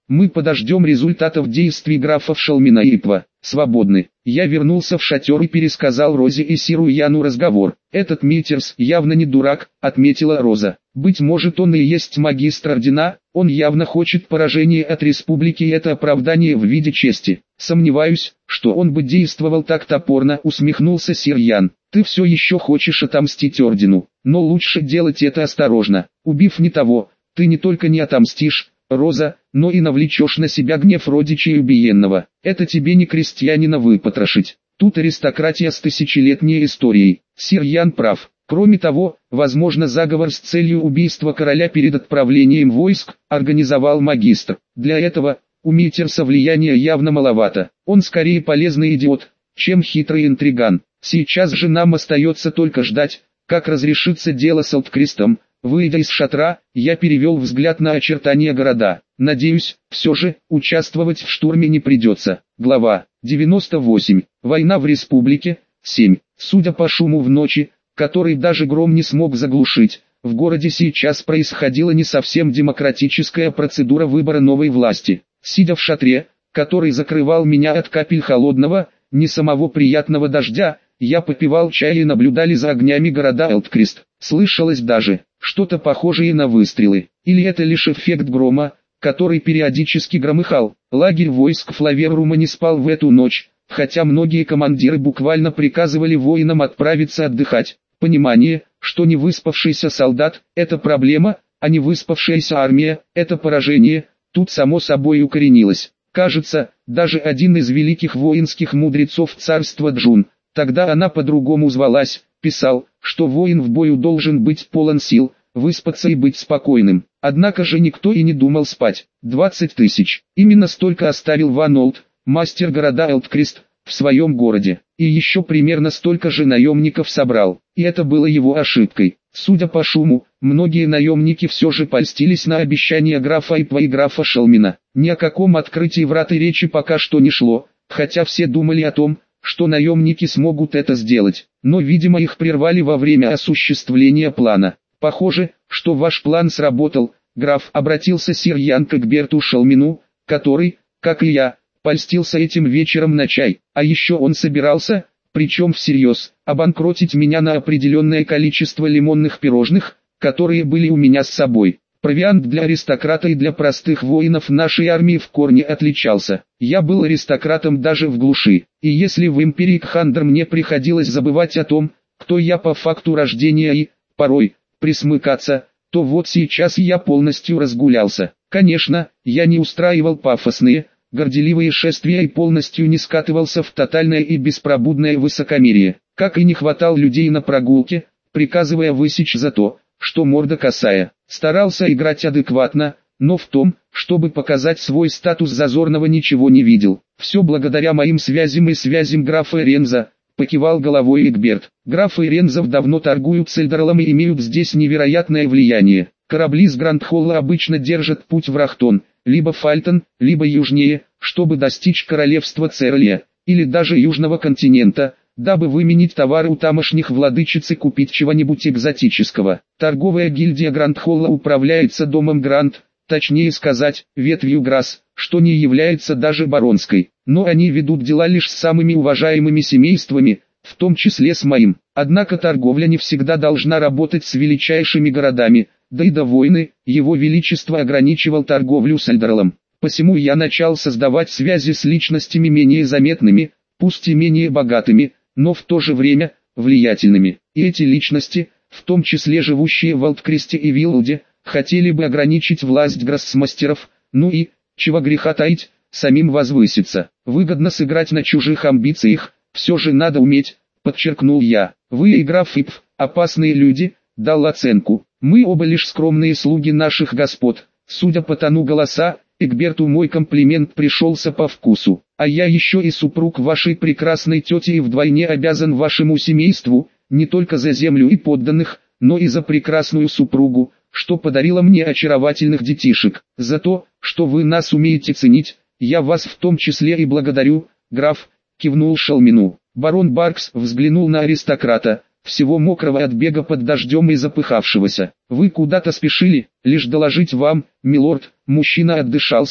Мы подождем результатов действий графов Шалмина и Ипва. Свободны. Я вернулся в шатер и пересказал Розе и Сиру Яну разговор. Этот Миттерс явно не дурак, отметила Роза. Быть может, он и есть магистр ордена, он явно хочет поражения от республики, и это оправдание в виде чести. Сомневаюсь, что он бы действовал так топорно, усмехнулся Сир Ян. Ты все еще хочешь отомстить ордену, но лучше делать это осторожно. Убив не того, ты не только не отомстишь, Роза, но и навлечешь на себя гнев родичей убиенного. Это тебе не крестьянина выпотрошить. Тут аристократия с тысячелетней историей. Сир Ян прав. Кроме того, возможно, заговор с целью убийства короля перед отправлением войск организовал магистр. Для этого у Миттерса влияния явно маловато. Он скорее полезный идиот, чем хитрый интриган. Сейчас же нам остается только ждать, как разрешится дело с Алткрестом. Выйдя из шатра, я перевел взгляд на очертания города. Надеюсь, все же, участвовать в штурме не придется. Глава девяносто восемь. Война в республике. семь. Судя по шуму в ночи, который даже гром не смог заглушить, в городе сейчас происходила не совсем демократическая процедура выбора новой власти. Сидя в шатре, который закрывал меня от капель холодного, не самого приятного дождя, я попивал чай и наблюдали за огнями города Алткрест. Слышалось даже что-то похожее на выстрелы. Или это лишь эффект грома, который периодически громыхал. Лагерь войск Флаверрума не спал в эту ночь, хотя многие командиры буквально приказывали воинам отправиться отдыхать. Понимание, что не выспавшийся солдат – это проблема, а не выспавшаяся армия – это поражение, тут само собой укоренилось. Кажется, даже один из великих воинских мудрецов царства Джун, тогда она по-другому звалась, писал, что воин в бою должен быть полон сил, выспаться и быть спокойным. Однако же никто и не думал спать. двадцать тысяч. Именно столько оставил Ван Олд, мастер города Алткрест, в своем городе. И еще примерно столько же наемников собрал. И это было его ошибкой. Судя по шуму, многие наемники все же польстились на обещания графа Ипва и графа Шалмина. Ни о каком открытии врат и речи пока что не шло, хотя все думали о том, что наемники смогут это сделать. Но видимо их прервали во время осуществления плана. Похоже, что ваш план сработал, граф, обратился сир Ян к Эгберту Шалмину, который, как и я, польстился этим вечером на чай. А еще он собирался, причем всерьез, обанкротить меня на определенное количество лимонных пирожных, которые были у меня с собой. Провиант для аристократа и для простых воинов нашей армии в корне отличался. Я был аристократом даже в глуши. И если в империи Кхандр мне приходилось забывать о том, кто я по факту рождения и, порой, присмыкаться, то вот сейчас я полностью разгулялся. Конечно, я не устраивал пафосные, горделивые шествия и полностью не скатывался в тотальное и беспробудное высокомерие. Как и не хватал людей на прогулке, приказывая высечь за то, что морда косая. Старался играть адекватно, но в том, чтобы показать свой статус зазорного, ничего не видел. Все благодаря моим связям и связям графа Эренза, покивал головой Эгберт. Графы Эрензов давно торгуют с Эльдорлом и имеют здесь невероятное влияние. Корабли с Грандхолла обычно держат путь в Рахтон, либо Фальтон, либо южнее, чтобы достичь королевства Церлия, или даже южного континента, дабы выменить товары у тамошних владычиц и купить чего-нибудь экзотического. Торговая гильдия Грандхолла управляется домом Грант, точнее сказать, ветвью Грасс, что не является даже баронской, но они ведут дела лишь с самыми уважаемыми семействами, в том числе с моим. Однако торговля не всегда должна работать с величайшими городами, да и до войны, его величество ограничивал торговлю с Эльдорлом. Посему я начал создавать связи с личностями менее заметными, пусть и менее богатыми, но в то же время, влиятельными. И эти личности, в том числе живущие в Алткресте и Виллуде, хотели бы ограничить власть гроссмастеров, ну и, чего греха таить, самим возвыситься. Выгодно сыграть на чужих амбициях, все же надо уметь, подчеркнул я. Вы и граф Ипв, опасные люди, дал оценку. Мы оба лишь скромные слуги наших господ. Судя по тону голоса, Эгберту мой комплимент пришелся по вкусу. А я еще и супруг вашей прекрасной тети и вдвойне обязан вашему семейству, не только за землю и подданных, но и за прекрасную супругу, что подарила мне очаровательных детишек. За то, что вы нас умеете ценить, я вас в том числе и благодарю, граф, кивнул Шалмину. Барон Баркс взглянул на аристократа, всего мокрого от бега под дождем и запыхавшегося. Вы куда-то спешили, лишь доложить вам, милорд, мужчина отдышался,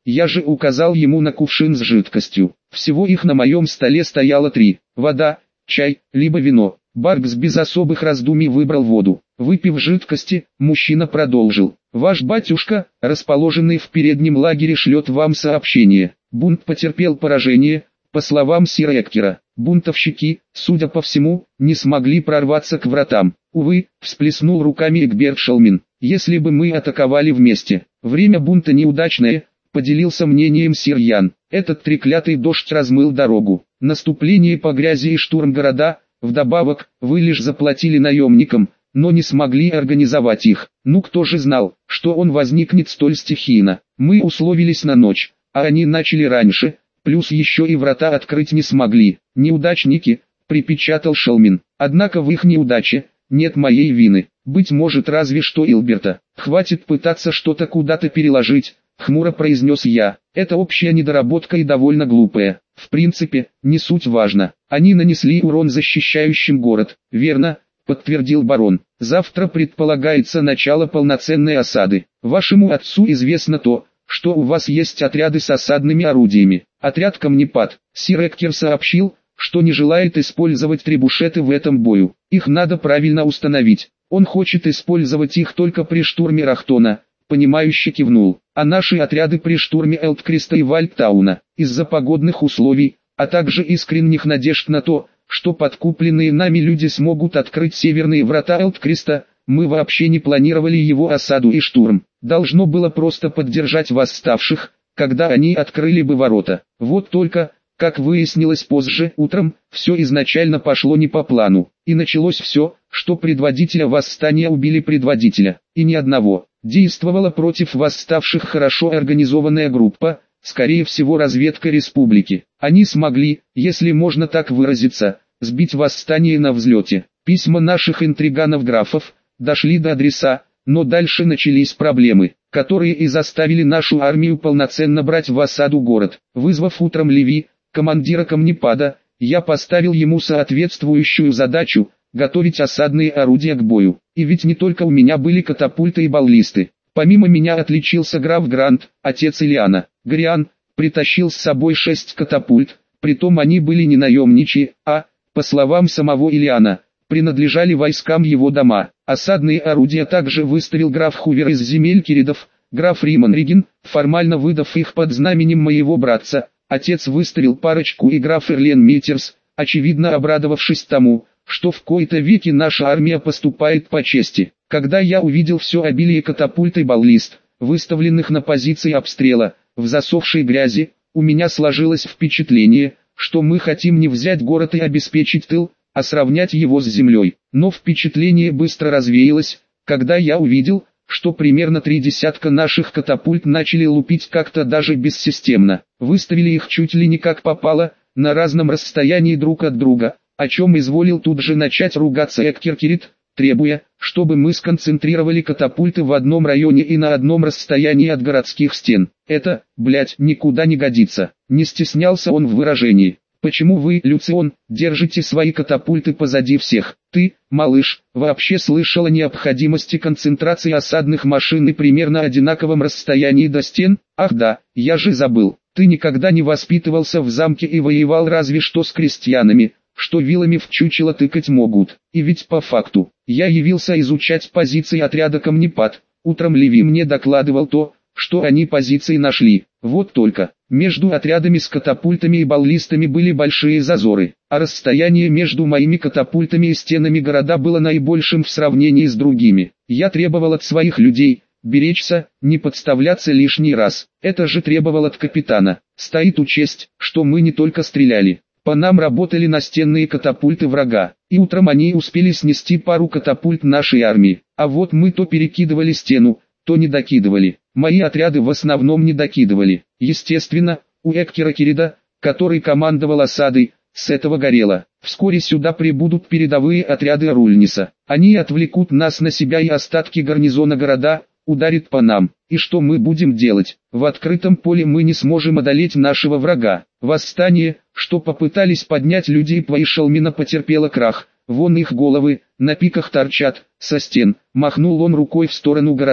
Я же указал ему на кувшин с жидкостью. Всего их на моем столе стояло три. Вода, чай, либо вино. Баркс без особых раздумий выбрал воду. Выпив жидкости, мужчина продолжил. Ваш батюшка, расположенный в переднем лагере, шлет вам сообщение. Бунт потерпел поражение. По словам сира Эккера, бунтовщики, судя по всему, не смогли прорваться к вратам. Увы, всплеснул руками Эгберт Шелмин. Если бы мы атаковали вместе. Время бунта неудачное, поделился мнением сир Ян. Этот треклятый дождь размыл дорогу. Наступление по грязи и штурм города. Вдобавок, вы лишь заплатили наемникам, но не смогли организовать их. Ну кто же знал, что он возникнет столь стихийно. Мы условились на ночь, а они начали раньше, плюс еще и врата открыть не смогли. Неудачники, припечатал Шелмин. Однако в их неудаче нет моей вины. Быть может, разве что Илберта. Хватит пытаться что-то куда-то переложить, хмуро произнес я. Это общая недоработка и довольно глупая. В принципе, не суть важно. Они нанесли урон защищающим город. Верно, подтвердил барон. Завтра предполагается начало полноценной осады. Вашему отцу известно то, что у вас есть отряды с осадными орудиями. Отряд Камнепад. Сир Эккер сообщил, что не желает использовать требушеты в этом бою. Их надо правильно установить. Он хочет использовать их только при штурме Рахтона. Понимающе кивнул. А наши отряды при штурме Элткриста и Вальптауна, из-за погодных условий, а также искренних надежд на то, что подкупленные нами люди смогут открыть северные врата Элткриста, мы вообще не планировали его осаду и штурм. Должно было просто поддержать восставших, когда они открыли бы ворота. Вот только, как выяснилось позже, утром, все изначально пошло не по плану. И началось все, что предводителя восстания убили предводителя, и ни одного. Действовала против восставших хорошо организованная группа, скорее всего разведка республики. Они смогли, если можно так выразиться, сбить восстание на взлете. Письма наших интриганов-графов дошли до адреса, но дальше начались проблемы, которые и заставили нашу армию полноценно брать в осаду город. Вызвав утром Леви, командира Камнепада, я поставил ему соответствующую задачу – готовить осадные орудия к бою. И ведь не только у меня были катапульты и баллисты. Помимо меня отличился граф Грант, отец Илиана. Гориан притащил с собой шесть катапульт, притом они были не наемничьи, а, по словам самого Илиана, принадлежали войскам его дома. Осадные орудия также выставил граф Хувер из земель Киридов, граф Риман Риген, формально выдав их под знаменем моего братца. Отец выставил парочку и граф Эрлен Митерс, очевидно обрадовавшись тому, что в кои-то веки наша армия поступает по чести. Когда я увидел все обилие катапульт и баллист, выставленных на позиции обстрела, в засохшей грязи, у меня сложилось впечатление, что мы хотим не взять город и обеспечить тыл, а сравнять его с землей. Но впечатление быстро развеялось, когда я увидел, что примерно три десятка наших катапульт начали лупить как-то даже бессистемно. Выставили их чуть ли не как попало, на разном расстоянии друг от друга, о чем изволил тут же начать ругаться Эккер Кирит, требуя, чтобы мы сконцентрировали катапульты в одном районе и на одном расстоянии от городских стен. Это, блять, никуда не годится. Не стеснялся он в выражении. Почему вы, Люцион, держите свои катапульты позади всех? Ты, малыш, вообще слышал о необходимости концентрации осадных машин и примерно одинаковом расстоянии до стен? Ах да, я же забыл. Ты никогда не воспитывался в замке и воевал разве что с крестьянами, что вилами в чучело тыкать могут. И ведь по факту, я явился изучать позиции отряда Камнепад. Утром Леви мне докладывал то, что они позиции нашли. Вот только, между отрядами с катапультами и баллистами были большие зазоры, а расстояние между моими катапультами и стенами города было наибольшим в сравнении с другими. Я требовал от своих людей беречься, не подставляться лишний раз. Это же требовал от капитана. Стоит учесть, что мы не только стреляли. По нам работали настенные катапульты врага, и утром они успели снести пару катапульт нашей армии. А вот мы то перекидывали стену, то не докидывали. Мои отряды в основном не докидывали. Естественно, у Эккера Кирида, который командовал осадой, с этого горело. Вскоре сюда прибудут передовые отряды Рульниса. Они отвлекут нас на себя и остатки гарнизона города, ударит по нам. И что мы будем делать? В открытом поле мы не сможем одолеть нашего врага. Восстание, что попытались поднять людей по Ишелмина, потерпело крах. Вон их головы, на пиках торчат, со стен. Махнул он рукой в сторону города.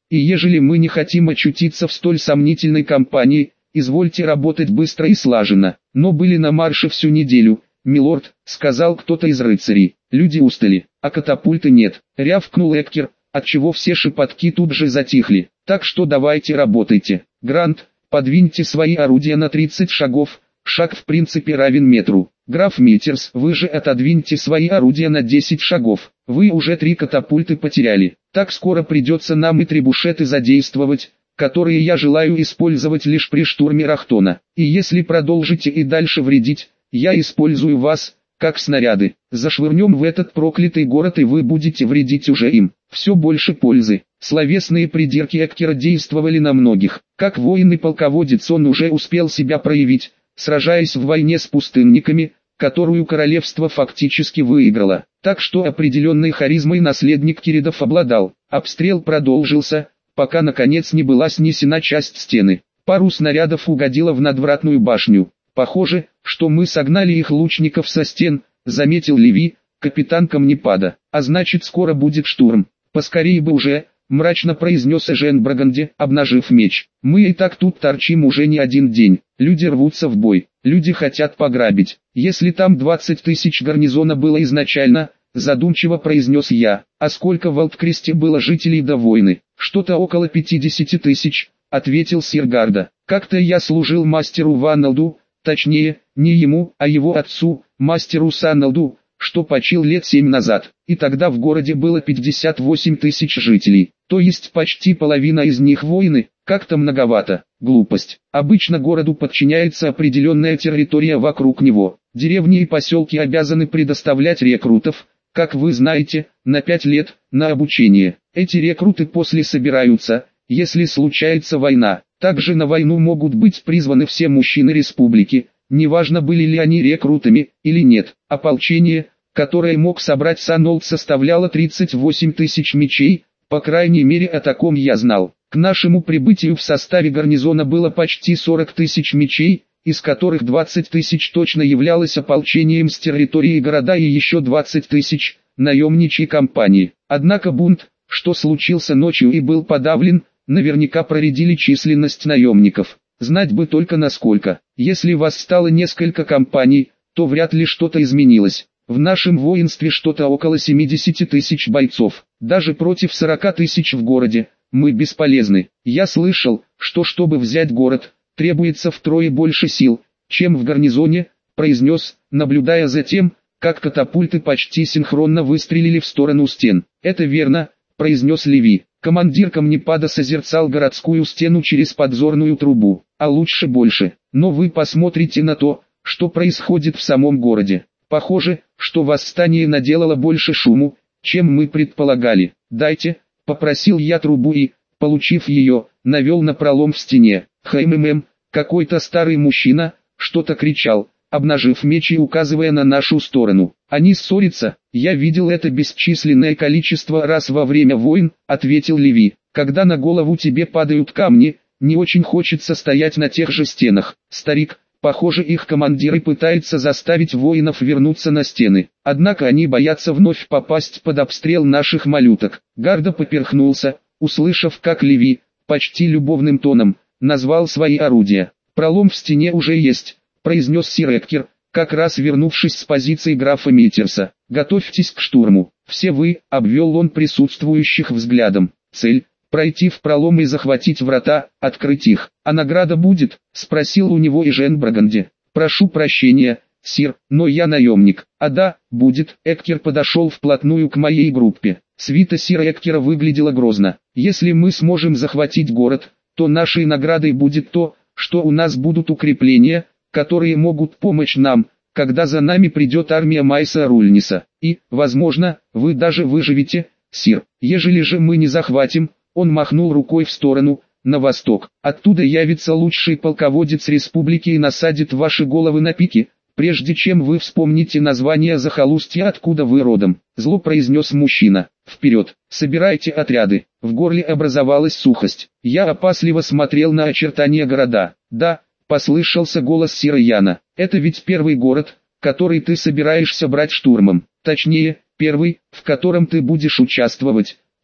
И ежели мы не хотим очутиться в столь сомнительной компании, извольте работать быстро и слаженно. Но были на марше всю неделю, милорд, сказал кто-то из рыцарей. Люди устали, а катапульты нет, рявкнул Эккер, отчего все шепотки тут же затихли. Так что давайте работайте. Грант, подвиньте свои орудия на тридцать шагов, шаг в принципе равен метру. Граф Миттерс, вы же отодвиньте свои орудия на десять шагов. Вы уже три катапульты потеряли. Так скоро придется нам и требушеты задействовать, которые я желаю использовать лишь при штурме Рахтона. И если продолжите и дальше вредить, я использую вас, как снаряды. Зашвырнем в этот проклятый город и вы будете вредить уже им. Все больше пользы. Словесные придирки Эккера действовали на многих. Как воин и полководец он уже успел себя проявить, сражаясь в войне с пустынниками, которую королевство фактически выиграло. Так что определенной харизмой наследник Киридов обладал. Обстрел продолжился, пока наконец не была снесена часть стены. Пару снарядов угодило в надвратную башню. Похоже, что мы согнали их лучников со стен, заметил Леви, капитан камнепада. А значит скоро будет штурм. Поскорее бы уже, мрачно произнес Эжен Браганди, обнажив меч. Мы и так тут торчим уже не один день. Люди рвутся в бой. Люди хотят пограбить. Если там двадцать тысяч гарнизона было изначально, задумчиво произнес я. А сколько в Алткресте было жителей до войны? Что-то около пятидесяти тысяч, ответил сир Гарда. Как-то я служил мастеру Ваналду, точнее, не ему, а его отцу, мастеру Саналду, что почил лет семь назад. И тогда в городе было пятьдесят восемь тысяч жителей. То есть почти половина из них воины. Как-то многовато. Глупость. Обычно городу подчиняется определенная территория вокруг него. Деревни и поселки обязаны предоставлять рекрутов, как вы знаете, на пять лет, на обучение. Эти рекруты после собираются, если случается война. Также на войну могут быть призваны все мужчины республики, неважно были ли они рекрутами или нет. Ополчение, которое мог собрать Санолд, составляло тридцать восемь тысяч мечей, по крайней мере о таком я знал. К нашему прибытию в составе гарнизона было почти сорок тысяч мечей, из которых двадцать тысяч точно являлось ополчением с территории города и еще двадцать тысяч – наемничьей компании. Однако бунт, что случился ночью и был подавлен, наверняка проредили численность наемников. Знать бы только насколько. Если восстало несколько компаний, то вряд ли что-то изменилось. В нашем воинстве что-то около семидесяти тысяч бойцов. Даже против сорока тысяч в городе мы бесполезны. Я слышал, что чтобы взять город, требуется втрое больше сил, чем в гарнизоне, произнес, наблюдая за тем, как катапульты почти синхронно выстрелили в сторону стен. Это верно, произнес Леви. Командир камнепада созерцал городскую стену через подзорную трубу, а лучше больше. Но вы посмотрите на то, что происходит в самом городе. Похоже, что восстание наделало больше шуму, чем мы предполагали. Дайте, попросил я трубу и, получив ее, навел на пролом в стене. Хэм-мэм, какой-то старый мужчина, что-то кричал, обнажив меч и указывая на нашу сторону. Они ссорятся, я видел это бесчисленное количество раз во время войн, ответил Леви. Когда на голову тебе падают камни, не очень хочется стоять на тех же стенах. Старик, похоже, их командиры пытаются заставить воинов вернуться на стены. Однако они боятся вновь попасть под обстрел наших малюток. Гарда поперхнулся, услышав, как Леви, почти любовным тоном, назвал свои орудия. Пролом в стене уже есть, произнес сир Эккер, как раз вернувшись с позиции графа Миттерса. Готовьтесь к штурму. Все вы, обвел он присутствующих взглядом. Цель – пройти в пролом и захватить врата, открыть их. А награда будет? Спросил у него Эжен Браганди. Прошу прощения, сир, но я наемник. А да, будет. Эккер подошел вплотную к моей группе. Свита сира Эккера выглядела грозно. Если мы сможем захватить город, то нашей наградой будет то, что у нас будут укрепления, которые могут помочь нам, когда за нами придет армия Майса Рульниса. И, возможно, вы даже выживете, сир. Ежели же мы не захватим, он махнул рукой в сторону, на восток. Оттуда явится лучший полководец республики и насадит ваши головы на пики, прежде чем вы вспомните название захолустья, откуда вы родом. Зло произнес мужчина. Вперед, собирайте отряды. В горле образовалась сухость. Я опасливо смотрел на очертания города. Да, послышался голос сира Яна. Это ведь первый город, который ты собираешься брать штурмом. Точнее, первый, в котором ты будешь участвовать,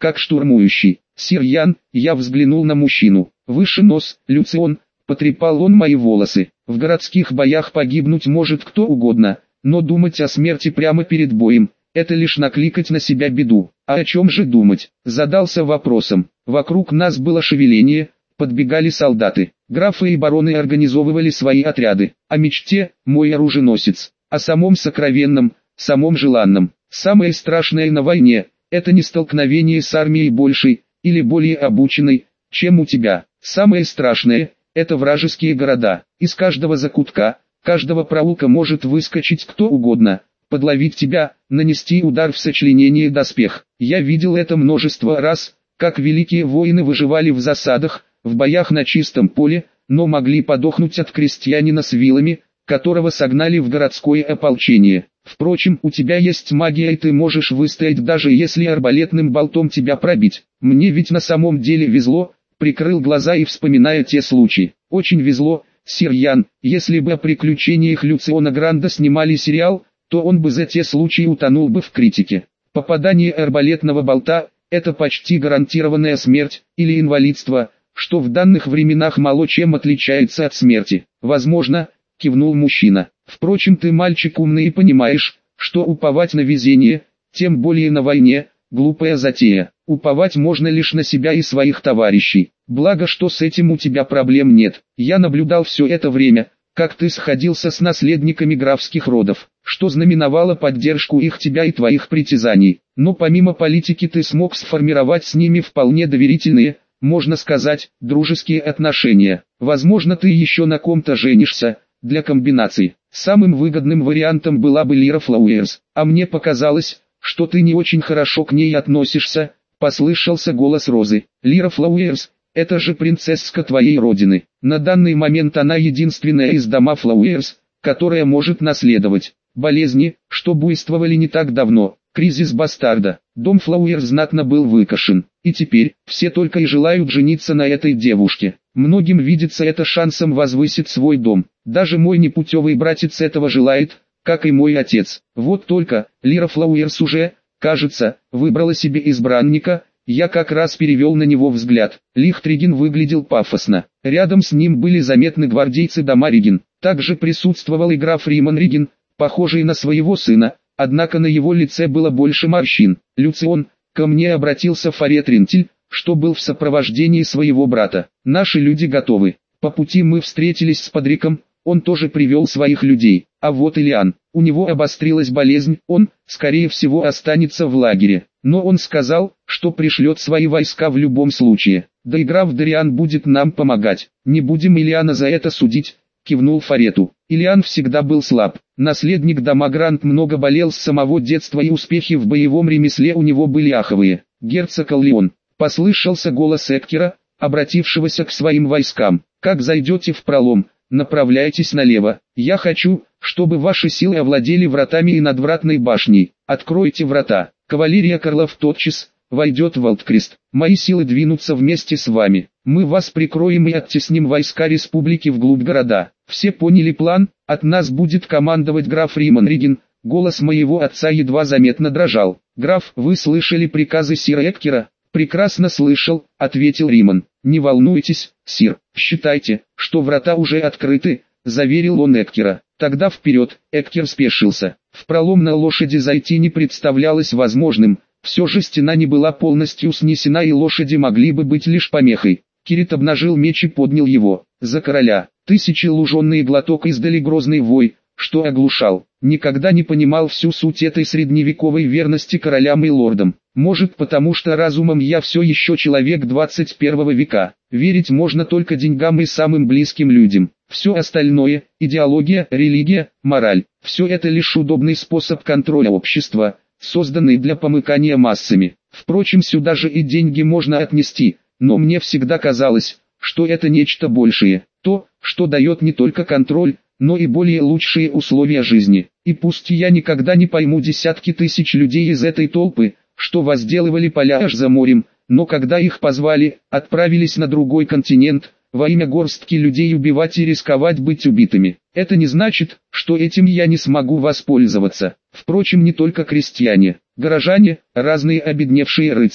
как штурмующий. «Сир Ян», я взглянул на мужчину. «Выше нос, Люцион», потрепал он мои волосы. «В городских боях погибнуть может кто угодно, но думать о смерти прямо перед боем — это лишь накликать на себя беду». «А о чем же думать?» Задался вопросом. Вокруг нас было шевеление, подбегали солдаты. Графы и бароны организовывали свои отряды. О мечте — мой оруженосец. О самом сокровенном, самом желанном. Самое страшное на войне — это не столкновение с армией большей или более обученной, чем у тебя. Самое страшное — это вражеские города. Из каждого закутка, каждого проулка может выскочить кто угодно, подловить тебя, нанести удар в сочленение доспех. Я видел это множество раз, как великие воины выживали в засадах, в боях на чистом поле, но могли подохнуть от крестьянина с вилами, которого согнали в городское ополчение. Впрочем, у тебя есть магия, и ты можешь выстоять, даже если арбалетным болтом тебя пробить. Мне ведь на самом деле везло. Прикрыл глаза и вспоминая те случаи. Очень везло, сир Ян. Если бы о приключениях Люциона Гранда снимали сериал, то он бы за те случаи утонул бы в критике. Попадание арбалетного болта — это почти гарантированная смерть, или инвалидство, что в данных временах мало чем отличается от смерти. Возможно, кивнул мужчина. Впрочем, ты мальчик умный и понимаешь, что уповать на везение, тем более на войне, глупая затея. Уповать можно лишь на себя и своих товарищей. Благо, что с этим у тебя проблем нет. Я наблюдал все это время, как ты сходился с наследниками графских родов, что знаменовало поддержку их тебя и твоих притязаний. Но помимо политики ты смог сформировать с ними вполне доверительные, можно сказать, дружеские отношения. Возможно, ты еще на ком-то женишься. Для комбинаций самым выгодным вариантом была бы Лира Флауэрс, а мне показалось, что ты не очень хорошо к ней относишься. Послышался голос Розы. Лира Флауэрс, это же принцесска твоей родины. На данный момент она единственная из дома Флауэрс, которая может наследовать. Болезни, что буйствовали не так давно, кризис бастарда. Дом Флауэрс знатно был выкошен, и теперь все только и желают жениться на этой девушке. Многим видится это шансом возвысить свой дом. Даже мой непутевый братец этого желает, как и мой отец. Вот только, Лира Флауэрс уже, кажется, выбрала себе избранника. Я как раз перевел на него взгляд. Лихтриген выглядел пафосно. Рядом с ним были заметны гвардейцы дома Риген. Также присутствовал и граф Риман Риген, похожий на своего сына, однако на его лице было больше морщин. «Люцион», ко мне обратился Фарет Рентель, что был в сопровождении своего брата. «Наши люди готовы. По пути мы встретились с Падриком, он тоже привел своих людей. А вот Илиан, у него обострилась болезнь, он, скорее всего, останется в лагере. Но он сказал, что пришлет свои войска в любом случае. Да и граф Дариан будет нам помогать. Не будем Илиана за это судить», кивнул Фарету. Илиан всегда был слаб. Наследник дома Грант много болел с самого детства, и успехи в боевом ремесле у него были аховые. «Герцог Аллион», послышался голос Эккера, обратившегося к своим войскам. «Как зайдете в пролом, направляйтесь налево. Я хочу, чтобы ваши силы овладели вратами и надвратной башней. Откройте врата. Кавалерия Карлов тотчас войдет в Алткрест. Мои силы двинутся вместе с вами. Мы вас прикроем и оттесним войска республики вглубь города». Все поняли план. От нас будет командовать граф Риман Риген. Голос моего отца едва заметно дрожал. «Граф, вы слышали приказы сира Эккера?» «Прекрасно слышал», — ответил Риман. «Не волнуйтесь, сир, считайте, что врата уже открыты», — заверил он Эккера. «Тогда вперед!» Эккер спешился. В пролом на лошади зайти не представлялось возможным, все же стена не была полностью снесена и лошади могли бы быть лишь помехой. Кирит обнажил меч и поднял его. «За короля!» Тысячи луженный глоток издали грозный вой, что оглушал. Никогда не понимал всю суть этой средневековой верности королям и лордам. Может, потому что разумом я все еще человек двадцать первого века. Верить можно только деньгам и самым близким людям. Все остальное – идеология, религия, мораль – все это лишь удобный способ контроля общества, созданный для помыкания массами. Впрочем, сюда же и деньги можно отнести, но мне всегда казалось, что это нечто большее. То, что дает не только контроль, но и более лучшие условия жизни. И пусть я никогда не пойму десятки тысяч людей из этой толпы, что возделывали поля аж за морем, но когда их позвали, отправились на другой континент, во имя горстки людей убивать и рисковать быть убитыми. Это не значит, что этим я не смогу воспользоваться. Впрочем, не только крестьяне, горожане, разные обедневшие рыцари.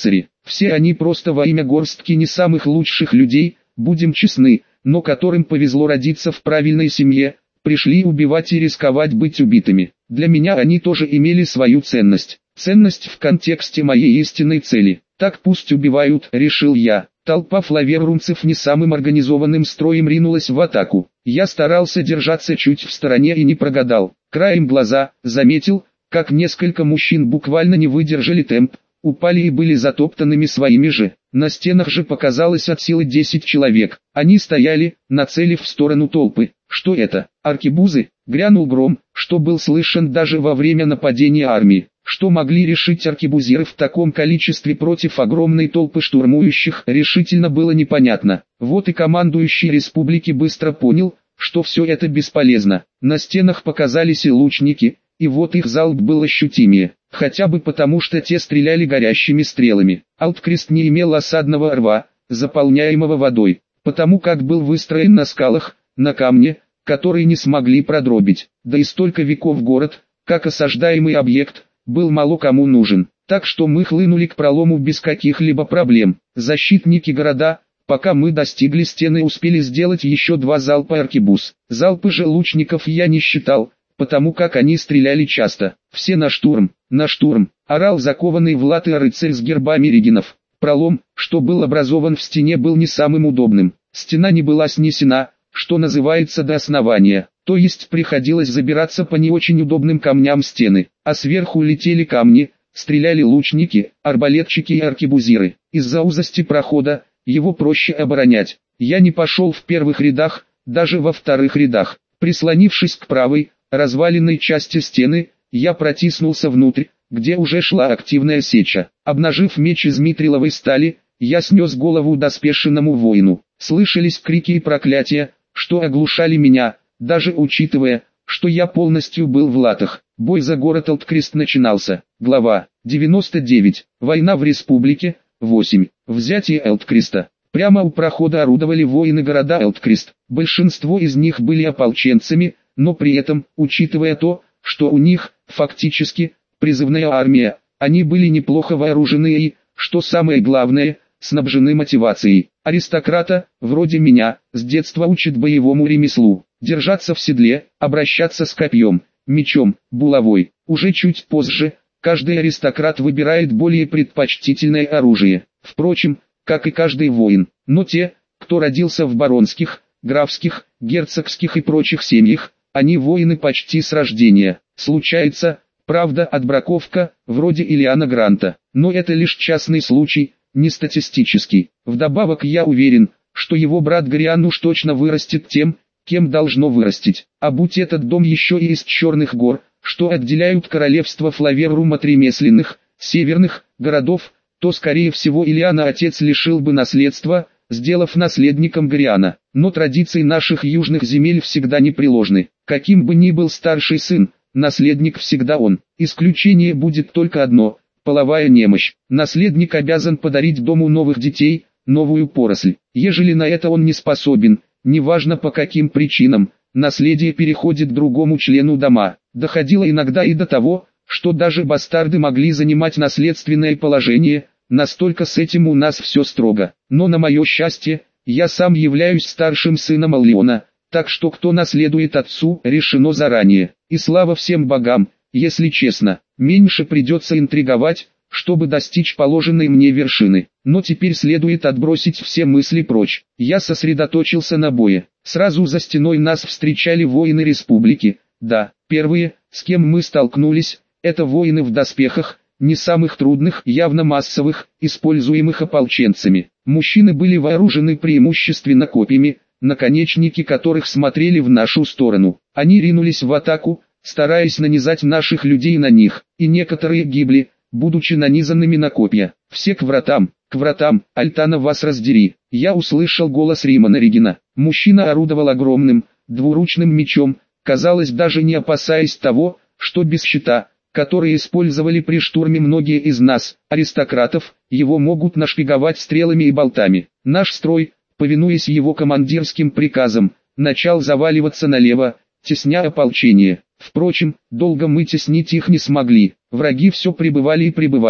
Все они просто во имя горстки не самых лучших людей, будем честны, но которым повезло родиться в правильной семье, пришли убивать и рисковать быть убитыми. Для меня они тоже имели свою ценность. Ценность в контексте моей истинной цели. Так пусть убивают, решил я. Толпа флаверрумцев не самым организованным строем ринулась в атаку. Я старался держаться чуть в стороне и не прогадал. Краем глаза заметил, как несколько мужчин буквально не выдержали темп, упали и были затоптанными своими же. На стенах же показалось от силы десять человек. Они стояли, нацелив в сторону толпы. Что это? Аркебузы? Грянул гром, что был слышен даже во время нападения армии. Что могли решить аркебузиры в таком количестве против огромной толпы штурмующих, решительно было непонятно. Вот и командующий республики быстро понял, что все это бесполезно. На стенах показались и лучники, и вот их залп был ощутимее. Хотя бы потому, что те стреляли горящими стрелами. Алткрест не имел осадного рва, заполняемого водой, потому как был выстроен на скалах, на камне, который не смогли продробить. Да и столько веков город, как осаждаемый объект, был мало кому нужен. Так что мы хлынули к пролому без каких-либо проблем. Защитники города, пока мы достигли стены, успели сделать еще два залпа аркебуз. Залпы же лучников я не считал, потому как они стреляли часто. Все на штурм, на штурм, орал закованный в латы рыцарь с гербами регенов. Пролом, что был образован в стене, был не самым удобным. Стена не была снесена, что называется, до основания. То есть приходилось забираться по не очень удобным камням стены, а сверху летели камни, стреляли лучники, арбалетчики и аркебузиры. Из-за узости прохода, его проще оборонять. Я не пошел в первых рядах, даже во вторых рядах. Прислонившись к правой, разваленной части стены, я протиснулся внутрь, где уже шла активная сеча. Обнажив меч из митриловой стали, я снес голову доспешенному воину. Слышались крики и проклятия, что оглушали меня, даже учитывая, что я полностью был в латах. Бой за город Алткрест начинался. Глава девяносто девять. Война в республике. восемь. Взятие Алткреста. Прямо у прохода орудовали воины города Алткрест. Большинство из них были ополченцами, но при этом, учитывая то, что у них, фактически, призывная армия, они были неплохо вооружены и, что самое главное, снабжены мотивацией. Аристократа, вроде меня, с детства учат боевому ремеслу. Держаться в седле, обращаться с копьем, мечом, булавой. Уже чуть позже, каждый аристократ выбирает более предпочтительное оружие. Впрочем, как и каждый воин. Но те, кто родился в баронских, графских, герцогских и прочих семьях, они воины почти с рождения. Случается, правда, отбраковка, вроде Ильяна Гранта. Но это лишь частный случай, не статистический. Вдобавок я уверен, что его брат Гориан уж точно вырастет тем, кем должно вырастить. А будь этот дом еще и из черных гор, что отделяют королевство Флаверрум от ремесленных, северных, городов, то скорее всего Ильяна отец лишил бы наследства, сделав наследником Гориана. Но традиции наших южных земель всегда непреложны. Каким бы ни был старший сын, наследник всегда он. Исключение будет только одно – половая немощь. Наследник обязан подарить дому новых детей, новую поросль. Ежели на это он не способен, неважно по каким причинам, наследие переходит другому члену дома. Доходило иногда и до того, что даже бастарды могли занимать наследственное положение, настолько с этим у нас все строго. Но на мое счастье, я сам являюсь старшим сыном Аллиона, так что кто наследует отцу, решено заранее. И слава всем богам, если честно, меньше придется интриговать, чтобы достичь положенной мне вершины. Но теперь следует отбросить все мысли прочь. Я сосредоточился на бое. Сразу за стеной нас встречали воины республики. Да, первые, с кем мы столкнулись, это воины в доспехах, не самых трудных, явно массовых, используемых ополченцами. Мужчины были вооружены преимущественно копьями, наконечники которых смотрели в нашу сторону. Они ринулись в атаку, стараясь нанизать наших людей на них, и некоторые гибли, будучи нанизанными на копья. Все к вратам, к вратам, Альтана вас раздери. Я услышал голос Римана Регина. Мужчина орудовал огромным, двуручным мечом, казалось, даже не опасаясь того, что без щита, который использовали при штурме многие из нас, аристократов, его могут нашпиговать стрелами и болтами. Наш строй, повинуясь его командирским приказам, начал заваливаться налево, тесня ополчение. Впрочем, долго мы теснить их не смогли, враги все прибывали и прибывали.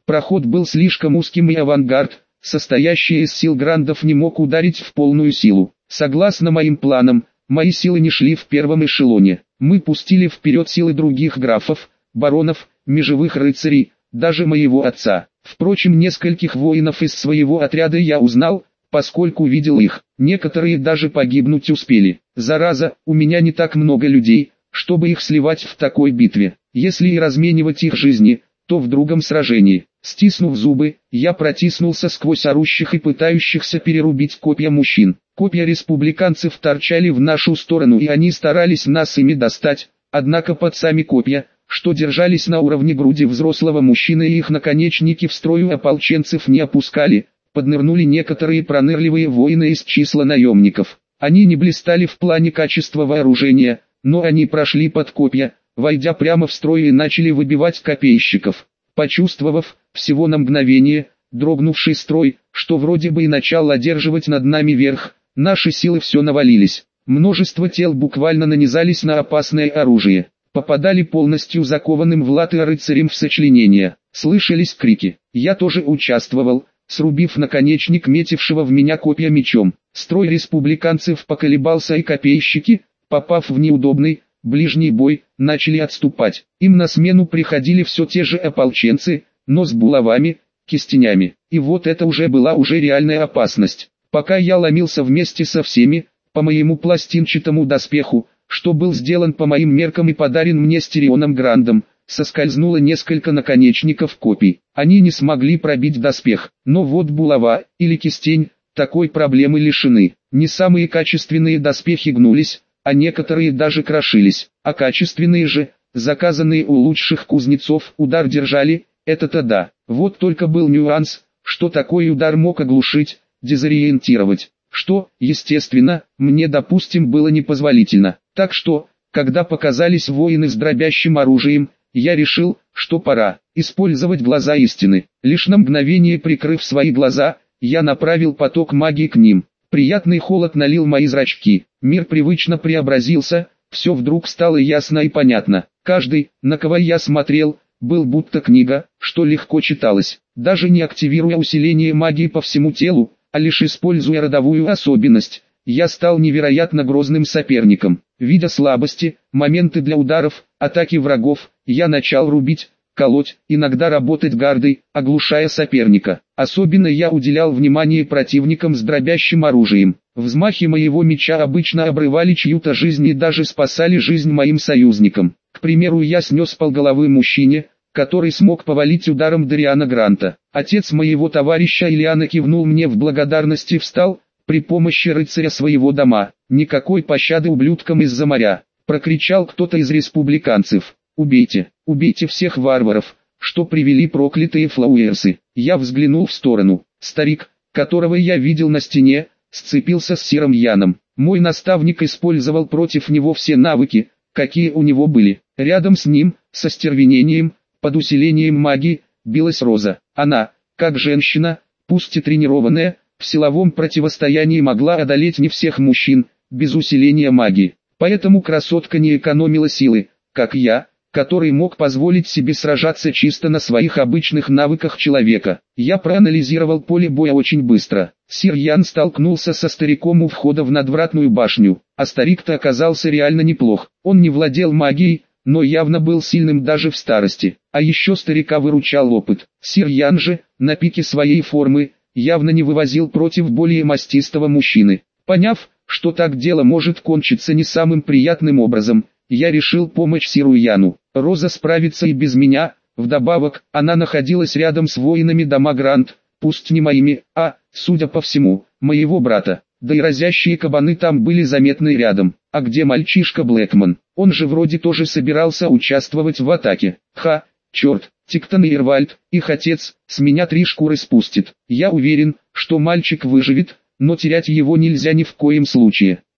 Проход был слишком узким и авангард, состоящий из сил грандов, не мог ударить в полную силу. Согласно моим планам, мои силы не шли в первом эшелоне. Мы пустили вперед силы других графов, баронов, межевых рыцарей, даже моего отца. Впрочем, нескольких воинов из своего отряда я узнал, поскольку видел их. Некоторые даже погибнуть успели. Зараза, у меня не так много людей, чтобы их сливать в такой битве. Если и разменивать их жизни, то в другом сражении. Стиснув зубы, я протиснулся сквозь орущих и пытающихся перерубить копья мужчин. Копья республиканцев торчали в нашу сторону, и они старались нас ими достать, однако под сами копья, что держались на уровне груди взрослого мужчины, и их наконечники в строю ополченцев не опускали, поднырнули некоторые пронырливые воины из числа наемников. Они не блистали в плане качества вооружения, но они прошли под копья, войдя прямо в строй, и начали выбивать копейщиков. Почувствовав, всего на мгновение, дрогнувший строй, что вроде бы и начал одерживать над нами верх, наши силы все навалились. Множество тел буквально нанизались на опасное оружие. Попадали полностью закованным в латы рыцарем в сочленение. Слышались крики. Я тоже участвовал, срубив наконечник метившего в меня копья мечом. Строй республиканцев поколебался, и копейщики, попав в неудобный, ближний бой, начали отступать. Им на смену приходили все те же ополченцы, но с булавами, кистенями. И вот это уже была уже реальная опасность. Пока я ломился вместе со всеми, по моему пластинчатому доспеху, что был сделан по моим меркам и подарен мне Стерионом Грандом, соскользнуло несколько наконечников копий. Они не смогли пробить доспех, но вот булава, или кистень, такой проблемы лишены. Не самые качественные доспехи гнулись, а некоторые даже крошились, а качественные же, заказанные у лучших кузнецов, удар держали, это-то да. Вот только был нюанс, что такой удар мог оглушить, дезориентировать, что, естественно, мне, допустим, было непозволительно. Так что, когда показались воины с дробящим оружием, я решил, что пора использовать глаза истины. Лишь на мгновение прикрыв свои глаза, я направил поток магии к ним. Приятный холод налил мои зрачки. Мир привычно преобразился, все вдруг стало ясно и понятно. Каждый, на кого я смотрел, был будто книга, что легко читалась. Даже не активируя усиление магии по всему телу, а лишь используя родовую особенность, я стал невероятно грозным соперником. Видя слабости, моменты для ударов, атаки врагов, я начал рубить, колоть, иногда работать гардой, оглушая соперника. Особенно я уделял внимание противникам с дробящим оружием. Взмахи моего меча обычно обрывали чью-то жизнь и даже спасали жизнь моим союзникам. К примеру, я снес полголовы мужчине, который смог повалить ударом Дариана Гранта. Отец моего товарища Ильяна кивнул мне в благодарности и встал, при помощи рыцаря своего дома. «Никакой пощады ублюдкам из-за моря!» — прокричал кто-то из республиканцев. «Убейте, убейте всех варваров, что привели проклятые флауэрсы!» Я взглянул в сторону. Старик, которого я видел на стене, сцепился с Сиром Яном. Мой наставник использовал против него все навыки, какие у него были. Рядом с ним, со стервенением, под усилением магии, билась Роза. Она, как женщина, пусть и тренированная, в силовом противостоянии могла одолеть не всех мужчин, без усиления магии. Поэтому красотка не экономила силы, как я, который мог позволить себе сражаться чисто на своих обычных навыках человека. Я проанализировал поле боя очень быстро. Сир Ян столкнулся со стариком у входа в надвратную башню, а старик-то оказался реально неплох. Он не владел магией, но явно был сильным даже в старости. А еще старика выручал опыт. Сир Ян же, на пике своей формы, явно не вывозил против более мастистого мужчины. Поняв, что так дело может кончиться не самым приятным образом, я решил помочь Сиру Яну. Роза справится и без меня, вдобавок, она находилась рядом с воинами дома Грант, пусть не моими, а, судя по всему, моего брата. Да и разящие кабаны там были заметны рядом. А где мальчишка Блэкман? Он же вроде тоже собирался участвовать в атаке. Ха, черт, Тиктон и Ирвальд, их отец, с меня три шкуры спустит. Я уверен, что мальчик выживет, но терять его нельзя ни в коем случае.